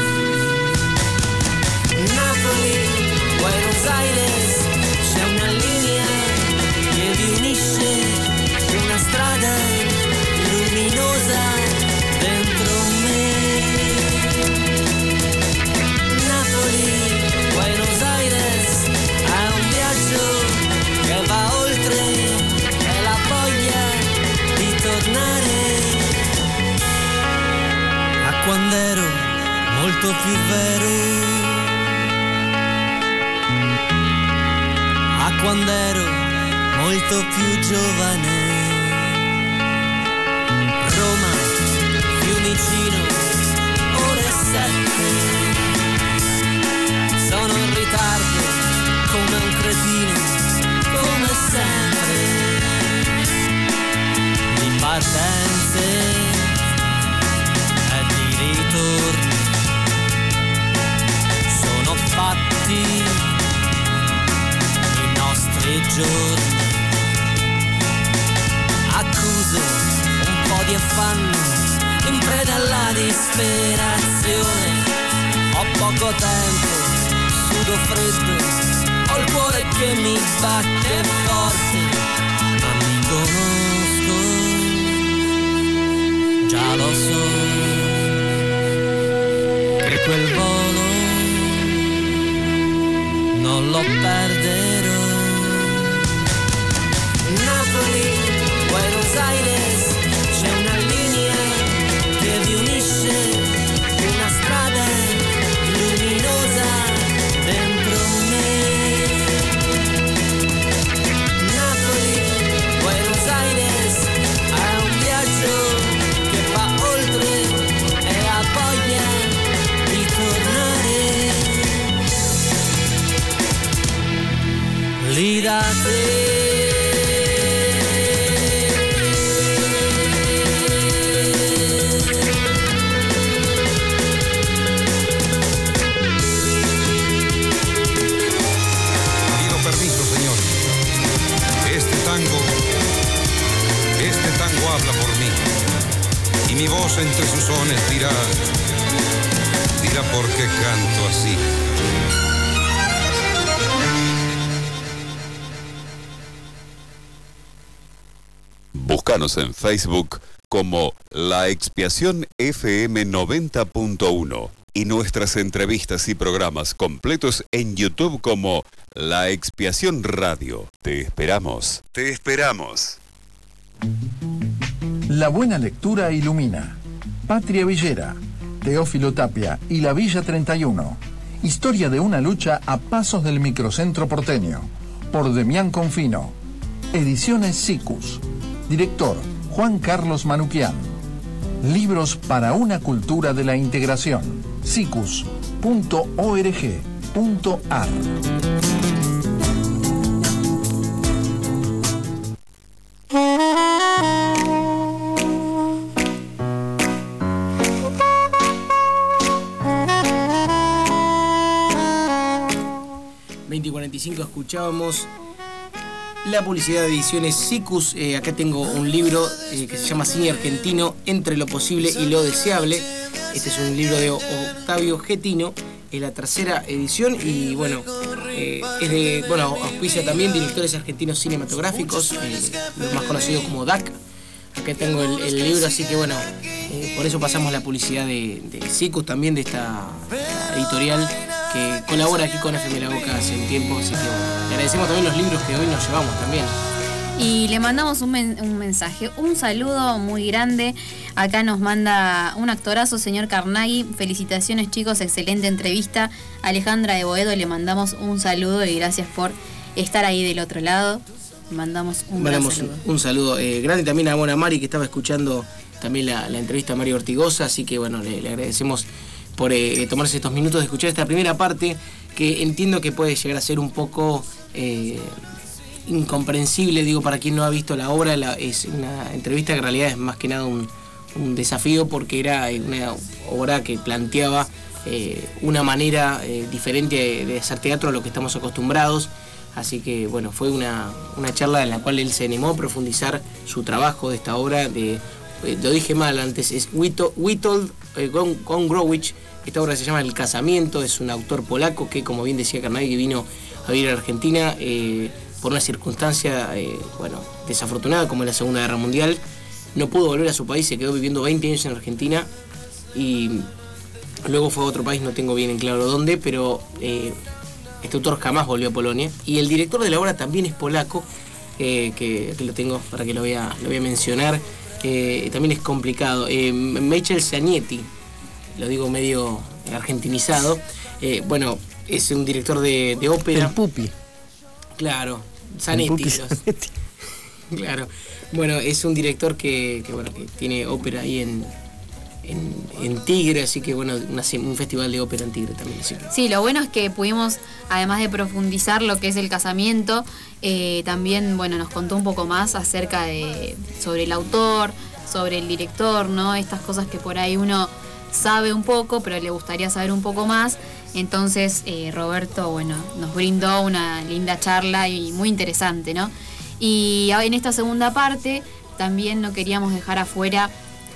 Napoli, Buenos Aires, c'è una linea che vi unisce, una strada luminosa dentro me. Napoli, Buenos Aires, è un viaggio che va oltre, è la voglia di tornare a quando ero molto più vero, a quando ero molto più giovane. Roma, Fiumicino, ore sette. Sono in ritardo come un cretino, come sempre. Di partenze e di ritorni. Sono fatti i nostri giorni. Accuso un po' di affanno, in preda alla disperazione. Ho poco tempo, sudo freddo, ho il cuore che mi batte forte, ma mi conosco, già lo so, che quel volo non lo perderò. Napoli, Buenos Aires, c'è una linea che vi unisce, una strada luminosa dentro me. Napoli, Buenos Aires, è un viaggio che va oltre e ha voglia di tornare lì da te. Este tango, este tango habla entre sus sones dirá, dirá por qué canto así. Búscanos en Facebook como La Expiación F M noventa punto uno y nuestras entrevistas y programas completos en YouTube como La Expiación Radio. Te esperamos. Te esperamos. La buena lectura ilumina. Patria Villera, Teófilo Tapia y la Villa treinta y uno. Historia de una lucha a pasos del microcentro porteño. Por Demián Confino. Ediciones Sicus. Director Juan Carlos Manuquian. Libros para una cultura de la integración. sicus punto org punto ar. veinte cuarenta y cinco escuchábamos la publicidad de ediciones Sicus. Eh, acá tengo un libro eh, que se llama Cine Argentino, entre lo posible y lo deseable. Este es un libro de Octavio Getino, es la tercera edición y bueno, eh, es de, bueno, auspicia también directores argentinos cinematográficos, eh, los más conocidos como D A C. Acá tengo el, el libro, así que bueno, eh, por eso pasamos la publicidad de, de Sicus también, de esta, esta editorial que colabora aquí con F M La Boca hace un tiempo, así que bueno, le agradecemos también los libros que hoy nos llevamos también. Y le mandamos un, men un mensaje, un saludo muy grande. Acá nos manda un actorazo, señor Carnaghi. Felicitaciones, chicos, excelente entrevista. Alejandra de Boedo, le mandamos un saludo y gracias por estar ahí del otro lado. Le mandamos un mandamos gran saludo. Un, un saludo eh, grande también a Buena Mari, que estaba escuchando también la, la entrevista a Mario Ortigosa, así que bueno, le, le agradecemos por eh, tomarse estos minutos de escuchar esta primera parte, que entiendo que puede llegar a ser un poco eh, incomprensible, digo, para quien no ha visto la obra. La, es una entrevista que en realidad es más que nada un, un desafío, porque era una obra que planteaba eh, una manera eh, diferente de, de hacer teatro a lo que estamos acostumbrados. Así que bueno, fue una, una charla en la cual él se animó a profundizar su trabajo de esta obra de, eh, lo dije mal antes, es Witold eh, Gombrowicz. Esta obra se llama El Casamiento, es un autor polaco que, como bien decía Carnaghi, que vino a vivir a Argentina eh, por una circunstancia eh, bueno, desafortunada, como en la Segunda Guerra Mundial. No pudo volver a su país, se quedó viviendo veinte años en Argentina y luego fue a otro país, no tengo bien en claro dónde, pero eh, este autor jamás volvió a Polonia. Y el director de la obra también es polaco, eh, que, que lo tengo para que lo voy a, lo voy a mencionar. Eh, también es complicado. Eh, Michel Zanietti, lo digo medio argentinizado. Eh, bueno, es un director de, de ópera. El Pupi. Claro, Zanetti. El Pupi Zanetti. Claro. Bueno, es un director que, que, bueno, que tiene ópera ahí en, en, en Tigre, así que bueno, una, un festival de ópera en Tigre también. Así que. Sí, lo bueno es que pudimos, además de profundizar lo que es el casamiento, eh, también bueno, nos contó un poco más acerca de sobre el autor, sobre el director, ¿no? Estas cosas que por ahí uno sabe un poco, pero le gustaría saber un poco más. Entonces eh, Roberto, bueno, nos brindó una linda charla y muy interesante, ¿no? Y en esta segunda parte también no queríamos dejar afuera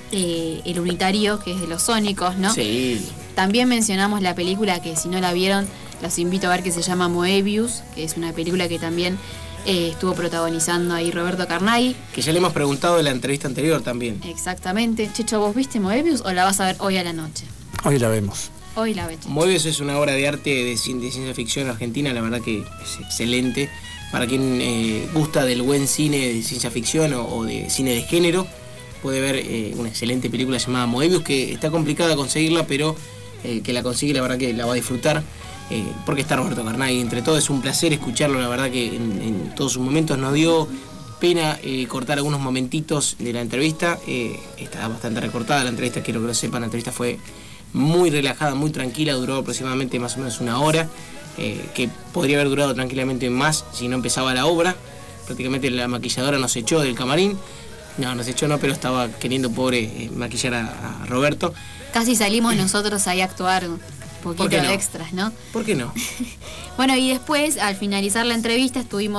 eh, el unitario, que es de los Sónicos, ¿no? Sí. También mencionamos la película que, si no la vieron, los invito a ver, que se llama Moebius, que es una película que también eh, estuvo protagonizando ahí Roberto Carnaghi. Que ya le hemos preguntado en la entrevista anterior también. Exactamente. Checho, ¿vos viste Moebius o la vas a ver hoy a la noche? Hoy la vemos. Hoy la ves. Moebius es una obra de arte de, de ciencia ficción argentina, la verdad que es excelente. Para quien eh, gusta del buen cine de ciencia ficción o, o de cine de género, puede ver eh, una excelente película llamada Moebius, que está complicada conseguirla, pero eh, que la consigue, la verdad que la va a disfrutar, eh, porque está Roberto Carnaghi. Entre todo es un placer escucharlo, la verdad que en, en todos sus momentos. Nos dio pena eh, cortar algunos momentitos de la entrevista, eh, está bastante recortada la entrevista, quiero que lo sepan. La entrevista fue muy relajada, muy tranquila, duró aproximadamente más o menos una hora. Eh, que podría haber durado tranquilamente más si no empezaba la obra. Prácticamente la maquilladora nos echó del camarín. No, nos echó no, pero estaba queriendo, pobre, eh, maquillar a, a Roberto. Casi salimos nosotros ahí a actuar un poquito de no? extras, ¿no? ¿Por qué no? Bueno, y después, al finalizar la entrevista, estuvimos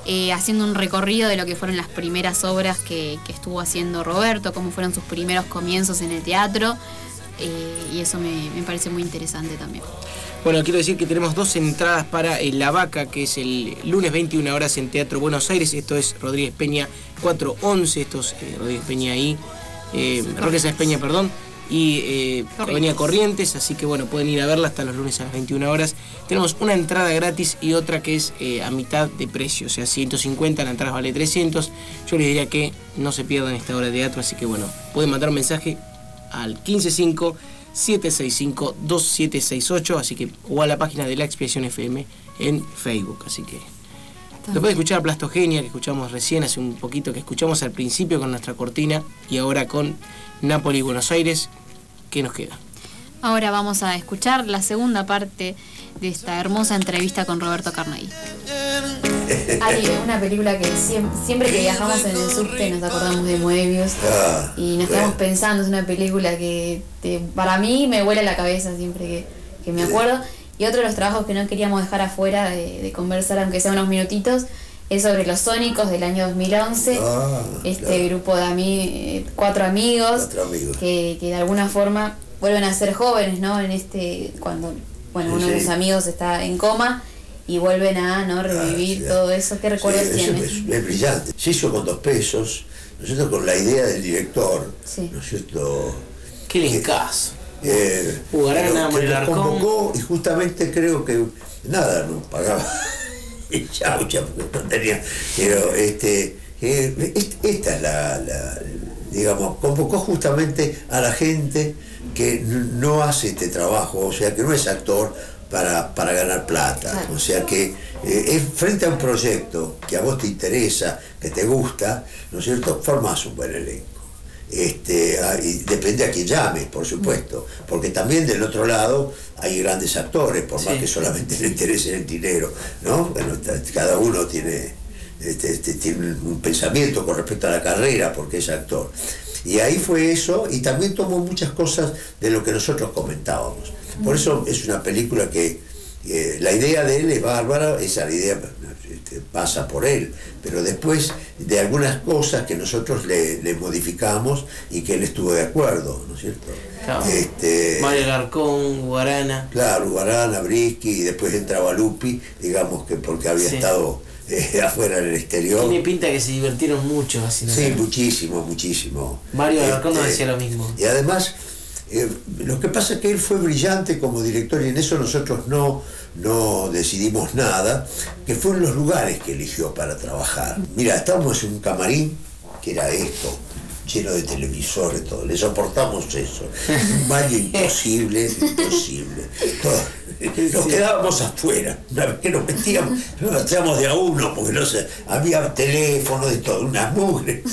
eh, haciendo un recorrido de lo que fueron las primeras obras que, que estuvo haciendo Roberto, cómo fueron sus primeros comienzos en el teatro, eh, y eso me, me parece muy interesante también. Bueno, quiero decir que tenemos dos entradas para eh, La Vaca, que es el lunes veintiuna horas en Teatro Buenos Aires. Esto es Rodríguez Peña cuatrocientos once, esto es eh, Rodríguez Peña ahí, eh, Roque Sáenz Peña, perdón, y eh, Avenida Corrientes, así que bueno, pueden ir a verla hasta los lunes a las veintiuna horas. Tenemos una entrada gratis y otra que es eh, a mitad de precio, o sea, ciento cincuenta, la entrada vale trescientos. Yo les diría que no se pierdan esta hora de teatro, así que bueno, pueden mandar un mensaje al uno cinco cinco, siete seis cinco, dos siete seis ocho, así que, o a la página de La Expiación F M en Facebook, así que después de escuchar a Plastogenia, que escuchamos recién hace un poquito, que escuchamos al principio con nuestra cortina y ahora con Napoli Buenos Aires, ¿qué nos queda? Ahora vamos a escuchar la segunda parte de esta hermosa entrevista con Roberto Carnaghi. Hay una película que siempre, siempre que viajamos en el subte nos acordamos de Moebius y nos quedamos pensando, es una película que te, para mí me vuela la cabeza siempre que, que me acuerdo. Y otro de los trabajos que no queríamos dejar afuera de, de conversar, aunque sea unos minutitos, es sobre Los Sónicos del año dos mil once. Ah, este claro. grupo de ami cuatro amigos, cuatro amigos. Que, que de alguna forma vuelven a ser jóvenes, ¿no? En este, cuando bueno, uno sí. de los amigos está en coma y vuelven a no revivir ah, sí, todo eso. ¿Qué recuerdos sí, tienes? Es, es brillante. Se hizo con dos pesos, ¿no es cierto? Con la idea del director, sí. ¿no es cierto? Qué linkazo. Eh, Ugarana, que nos convocó y justamente creo que nada, no pagaba el chaucha porque no tenía, pero este, eh, esta es la, la, digamos, convocó justamente a la gente que no hace este trabajo, o sea, que no es actor para, para ganar plata, o sea que eh, es frente a un proyecto que a vos te interesa, que te gusta, ¿no es cierto?, formás un buen elenco. Este, y depende a quién llames, por supuesto, porque también del otro lado hay grandes actores, por más sí. que solamente le interese el dinero, ¿no? Bueno, cada uno tiene, este, este, tiene un pensamiento con respecto a la carrera porque es actor. Y ahí fue eso, y también tomó muchas cosas de lo que nosotros comentábamos. Por eso es una película que eh, la idea de él es bárbara, esa idea este, pasa por él, pero después de algunas cosas que nosotros le, le modificamos y que él estuvo de acuerdo, ¿no es cierto? Claro. Este, Mario Larcón, Guarana. Claro, Guarana, Brisky, y después entraba Lupi, digamos que porque había sí. estado eh, afuera en el exterior. Tiene pinta que se divirtieron mucho así. ¿No? Sí, muchísimo, muchísimo. Mario Larcón este, nos decía lo mismo. Y además, eh, lo que pasa es que él fue brillante como director y en eso nosotros no, no decidimos nada, que fueron los lugares que eligió para trabajar. Mira, estábamos en un camarín, que era esto, lleno de televisores, todo, le soportamos eso, un baño imposible, imposible, todo. Nos quedábamos afuera, una vez que nos metíamos, nos metíamos de a uno, porque no sé, había teléfono de todo, unas mugres.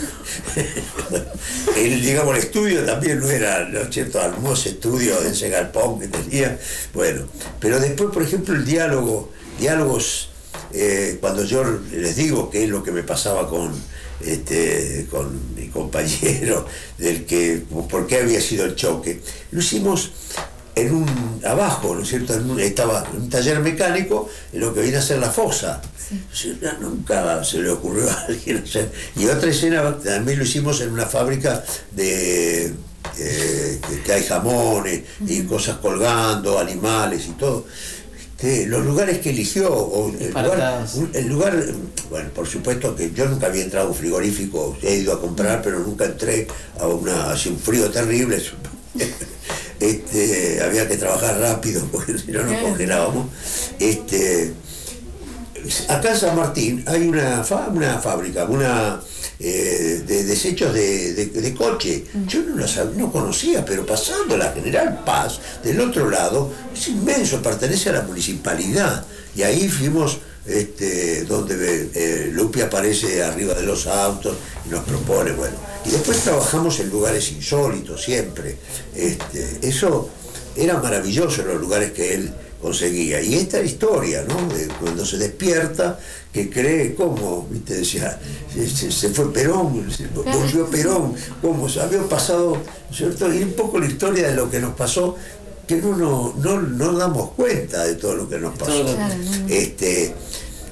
El, digamos, el estudio también no era, ¿no es cierto?, hermoso estudio de ese galpón que tenía, bueno, pero después, por ejemplo, el diálogo, diálogos, eh, cuando yo les digo qué es lo que me pasaba con Este, con mi compañero, del que, por qué había sido el choque, lo hicimos en un, abajo, ¿no es cierto?, en un, estaba en un taller mecánico, en lo que viene a ser la fosa. Sí. Nunca se le ocurrió a alguien hacer. Y otra escena también lo hicimos en una fábrica de eh, que, que hay jamones y cosas colgando, animales y todo. Sí, los lugares que eligió, o el, lugar, el lugar, bueno, por supuesto que yo nunca había entrado a un frigorífico, he ido a comprar, pero nunca entré a una, así un frío terrible, este, había que trabajar rápido porque si no nos congelábamos. Este, acá en San Martín hay una, una fábrica, una eh, de desechos de, de, de coche. Yo no la sabía, no conocía, pero pasando la General Paz, del otro lado, es inmenso, pertenece a la municipalidad. Y ahí fuimos, este, donde eh, Lupi aparece arriba de los autos y nos propone, bueno. Y después trabajamos en lugares insólitos siempre. Este, eso era maravilloso, los lugares que él conseguía. Y esta historia, ¿no?, de cuando se despierta, que cree cómo, viste, decía, se, se fue Perón, se volvió Perón, cómo se había pasado, ¿cierto? Y un poco la historia de lo que nos pasó, que no, no, no, no damos cuenta de todo lo que nos pasó. Este,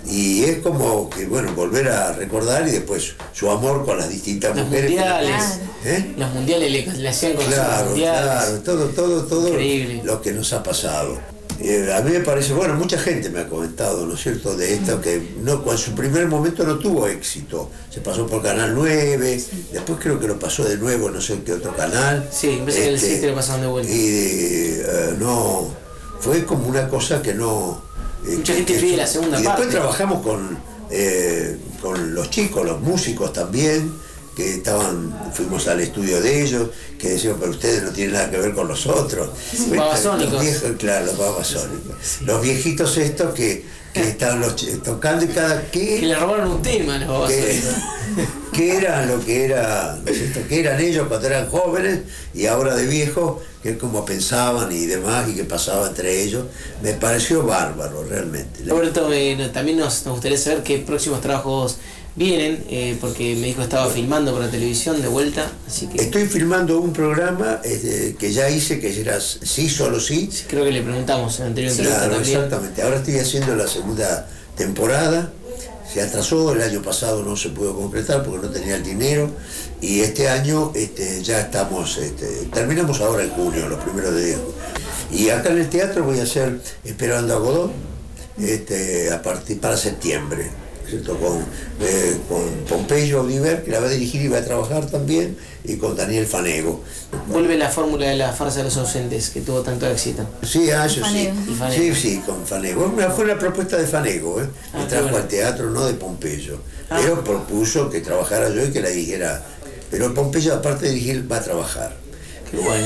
Y es como que, bueno, volver a recordar y después su amor con las distintas los mujeres. Mundiales, ¿Eh? Los mundiales le, le hacían con Claro, los mundiales. claro, todo, todo, todo Increíble. lo que nos ha pasado. Eh, a mí me parece, bueno, mucha gente me ha comentado, ¿no es cierto?, de esto, que no, en su primer momento no tuvo éxito. Se pasó por Canal nueve, sí. Después creo que lo pasó de nuevo, no sé en qué otro canal. Sí, me parece este, que el siete lo pasaron de vuelta. Y uh, no, fue como una cosa que no... Eh, Mucha gente pide la segunda y parte. Después trabajamos con, eh, con los chicos, los músicos también, que estaban, fuimos al estudio de ellos, que decían, pero ustedes no tienen nada que ver con los otros. Sí, babasónicos. Los viejos, claro, los babasónicos. Sí. Los viejitos estos que, que estaban los, tocando y cada... Que, que le robaron un tema a los babasónicos. Que, que eran lo que era, ¿no es cierto?, que eran ellos cuando eran jóvenes y ahora de viejos, que cómo pensaban y demás y qué pasaba entre ellos. Me pareció bárbaro realmente. Roberto, eh, también nos, nos gustaría saber qué próximos trabajos vienen, eh, porque me dijo que estaba filmando para televisión de vuelta, así que... Estoy filmando un programa este, que ya hice, que era Sí, Solo Sí. Sí, creo que le preguntamos en la anterior entrevista claro, también. Exactamente, ahora estoy haciendo la segunda temporada, se atrasó, el año pasado no se pudo concretar porque no tenía el dinero, y este año este, ya estamos, este, terminamos ahora en junio, los primeros días. Y acá en el teatro voy a hacer Esperando a Godot, este, a partir para septiembre. ¿Cierto? Con, eh, con Pompeyo Audiver, que la va a dirigir y va a trabajar también, y con Daniel Fanego. Vuelve la fórmula de la farsa de los ausentes, que tuvo tanto éxito. Sí, ah, eso sí. Fanego. Sí, sí, con Fanego. Fue una propuesta de Fanego, ¿eh? Ah, me trajo bueno. al teatro, no de Pompeyo. Ah. Pero propuso que trabajara yo y que la dirigiera. Pero Pompeyo, aparte de dirigir, va a trabajar. Qué bueno.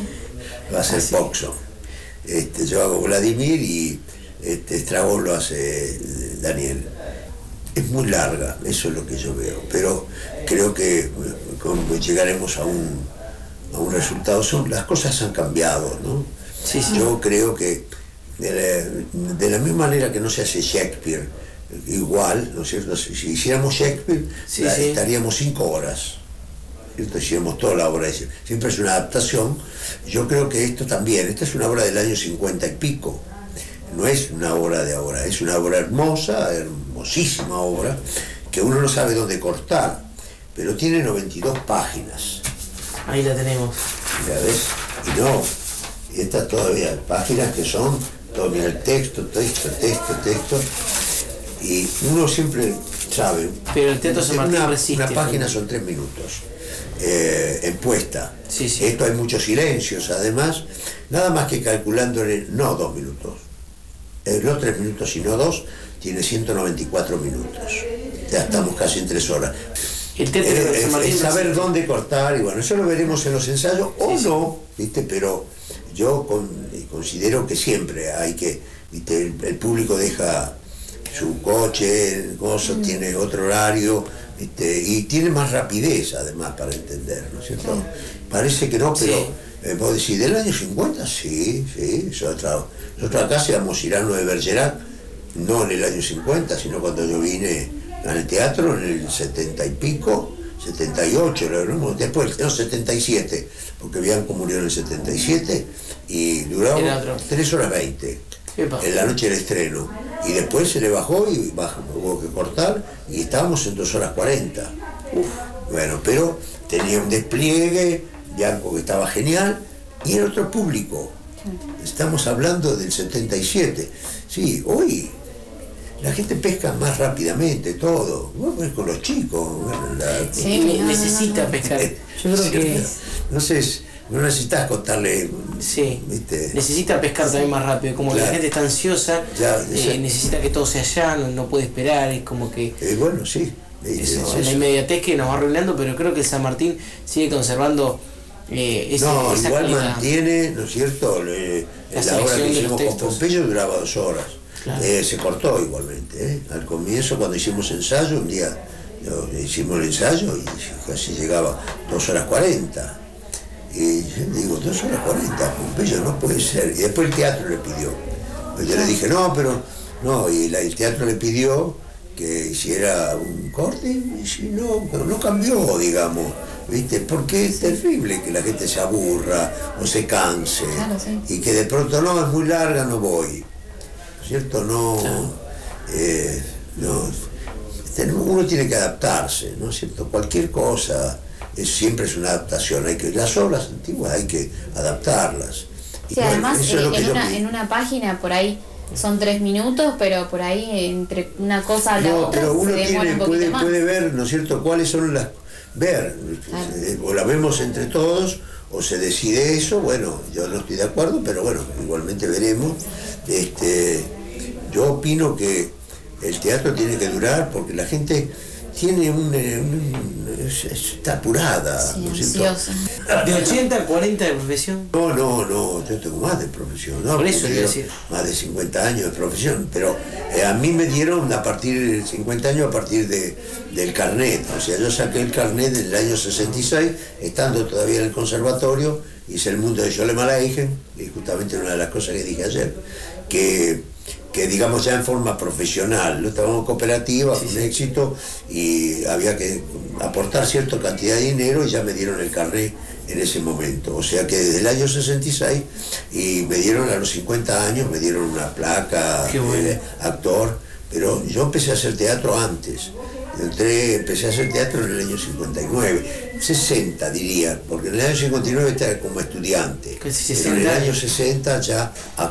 Va a ser ah, Poxo. Sí. Este, yo hago Vladimir y este, Estragón lo hace Daniel. Es muy larga, eso es lo que yo veo, pero creo que como llegaremos a un, a un resultado. Son, las cosas han cambiado, ¿no? Sí, sí. Yo creo que de la, de la misma manera que no se hace Shakespeare igual, ¿no es cierto? Si, si hiciéramos Shakespeare, sí, la, sí. estaríamos cinco horas. ¿Cierto? Hiciéramos toda la obra, siempre es una adaptación. Yo creo que esto también, esta es una obra del año cincuenta y pico. No es una obra de ahora, es una obra hermosa, hermosísima obra, que uno no sabe dónde cortar, pero tiene noventa y dos páginas. Ahí la tenemos. ¿Ya ves? Y no, y estas todavía páginas que son, todo, mira, el texto, texto, texto, texto, y uno siempre sabe. Pero el Teatro San Martín una, resiste. Una página son tres minutos, eh, en puesta. Sí, sí. Esto hay muchos silencios, además, nada más que calculándole, no dos minutos. Eh, no tres minutos, sino dos, tiene ciento noventa y cuatro minutos. Ya estamos casi en tres horas. El teatro es, San Martín es saber resiste. dónde cortar, y bueno, eso lo veremos en los ensayos, o sí, no, ¿viste? Pero yo con, considero que siempre hay que, ¿viste? El, el público deja su coche, el gozo, mm. tiene otro horario, ¿viste? Y tiene más rapidez además para entender, ¿no es cierto? Sí. Parece que no, pero... Sí. Eh, vos decís, ¿del año cincuenta? Sí, sí. Nosotros, nosotros acá seamos Cyrano de Bergerac, no en el año cincuenta, sino cuando yo vine al teatro en el setenta y pico, setenta y ocho, después, no, setenta y siete, porque Bianco murió en el setenta y siete y duraba tres horas veinte en la noche del estreno. Y después se le bajó y bajó, hubo que cortar y estábamos en dos horas cuarenta. Uf. Bueno, pero tenía un despliegue, Bianco que estaba genial, y el otro público. Estamos hablando del setenta y siete. Sí, hoy la gente pesca más rápidamente todo. Bueno, con los chicos. Bueno, la, sí, no, necesita no, no. pescar. Yo creo que... Entonces, no necesitas contarle... Sí, ¿viste? Necesita pescar también más rápido. Como claro. que la gente está ansiosa, ya, eh, necesita que todo sea ya, no, no puede esperar, es como que... Eh, bueno, sí. Eso, es la inmediatez que nos va arruinando, pero creo que el San Martín sigue conservando eh, ese, no, esa igual calidad. Mantiene, ¿no es cierto? Le, la, la hora que hicimos con Pompeyo duraba dos horas. Claro. Eh, se cortó igualmente. ¿eh? Al comienzo, cuando hicimos ensayo, un día yo, hicimos el ensayo y casi llegaba dos horas cuarenta. Y yo digo, dos horas cuarenta, Pompeyo no puede ser. Y después el teatro le pidió. Pues yo le dije, no, pero no, y la, el teatro le pidió que hiciera un corte, y si no, no cambió, digamos, ¿viste? Porque es terrible que la gente se aburra o se canse, claro, sí. Y que de pronto no, es muy larga, no voy, ¿cierto? No, claro. eh, no, uno tiene que adaptarse, ¿no es cierto? Cualquier cosa es, siempre es una adaptación. Hay que, las obras antiguas hay que adaptarlas. Sí, bueno, además eh, en, una, en una página por ahí son tres minutos, pero por ahí entre una cosa a la no, otra pero uno se tiene, un puede, más. puede ver, ¿no es cierto?, cuáles son las... Ver, claro. O la vemos entre todos, o se decide eso, bueno, yo no estoy de acuerdo, pero bueno, igualmente veremos. Este, yo opino que el teatro tiene que durar porque la gente tiene un, un está apurada, sí, ¿no es cierto? ¿De ochenta a cuarenta de profesión? No, no, no, yo tengo más de profesión, ¿no? Por eso quiero decir. Más de cincuenta años de profesión, pero eh, a mí me dieron a partir de cincuenta años, a partir de, del carnet, o sea, yo saqué el carnet en el año sesenta y seis, estando todavía en el conservatorio, hice El mundo de Jole Malaingen, y justamente una de las cosas que dije ayer, que que digamos ya en forma profesional, ¿no? Estábamos en cooperativa, sí, un sí. éxito, y había que aportar cierta cantidad de dinero y ya me dieron el carnet en ese momento. O sea que desde el año sesenta y seis, y me dieron a los cincuenta años, me dieron una placa de actor, pero yo empecé a hacer teatro antes. Entré, empecé a hacer teatro en el año cincuenta y nueve, sesenta diría, porque en el año cincuenta y nueve estaba como estudiante, pero en el año sesenta ya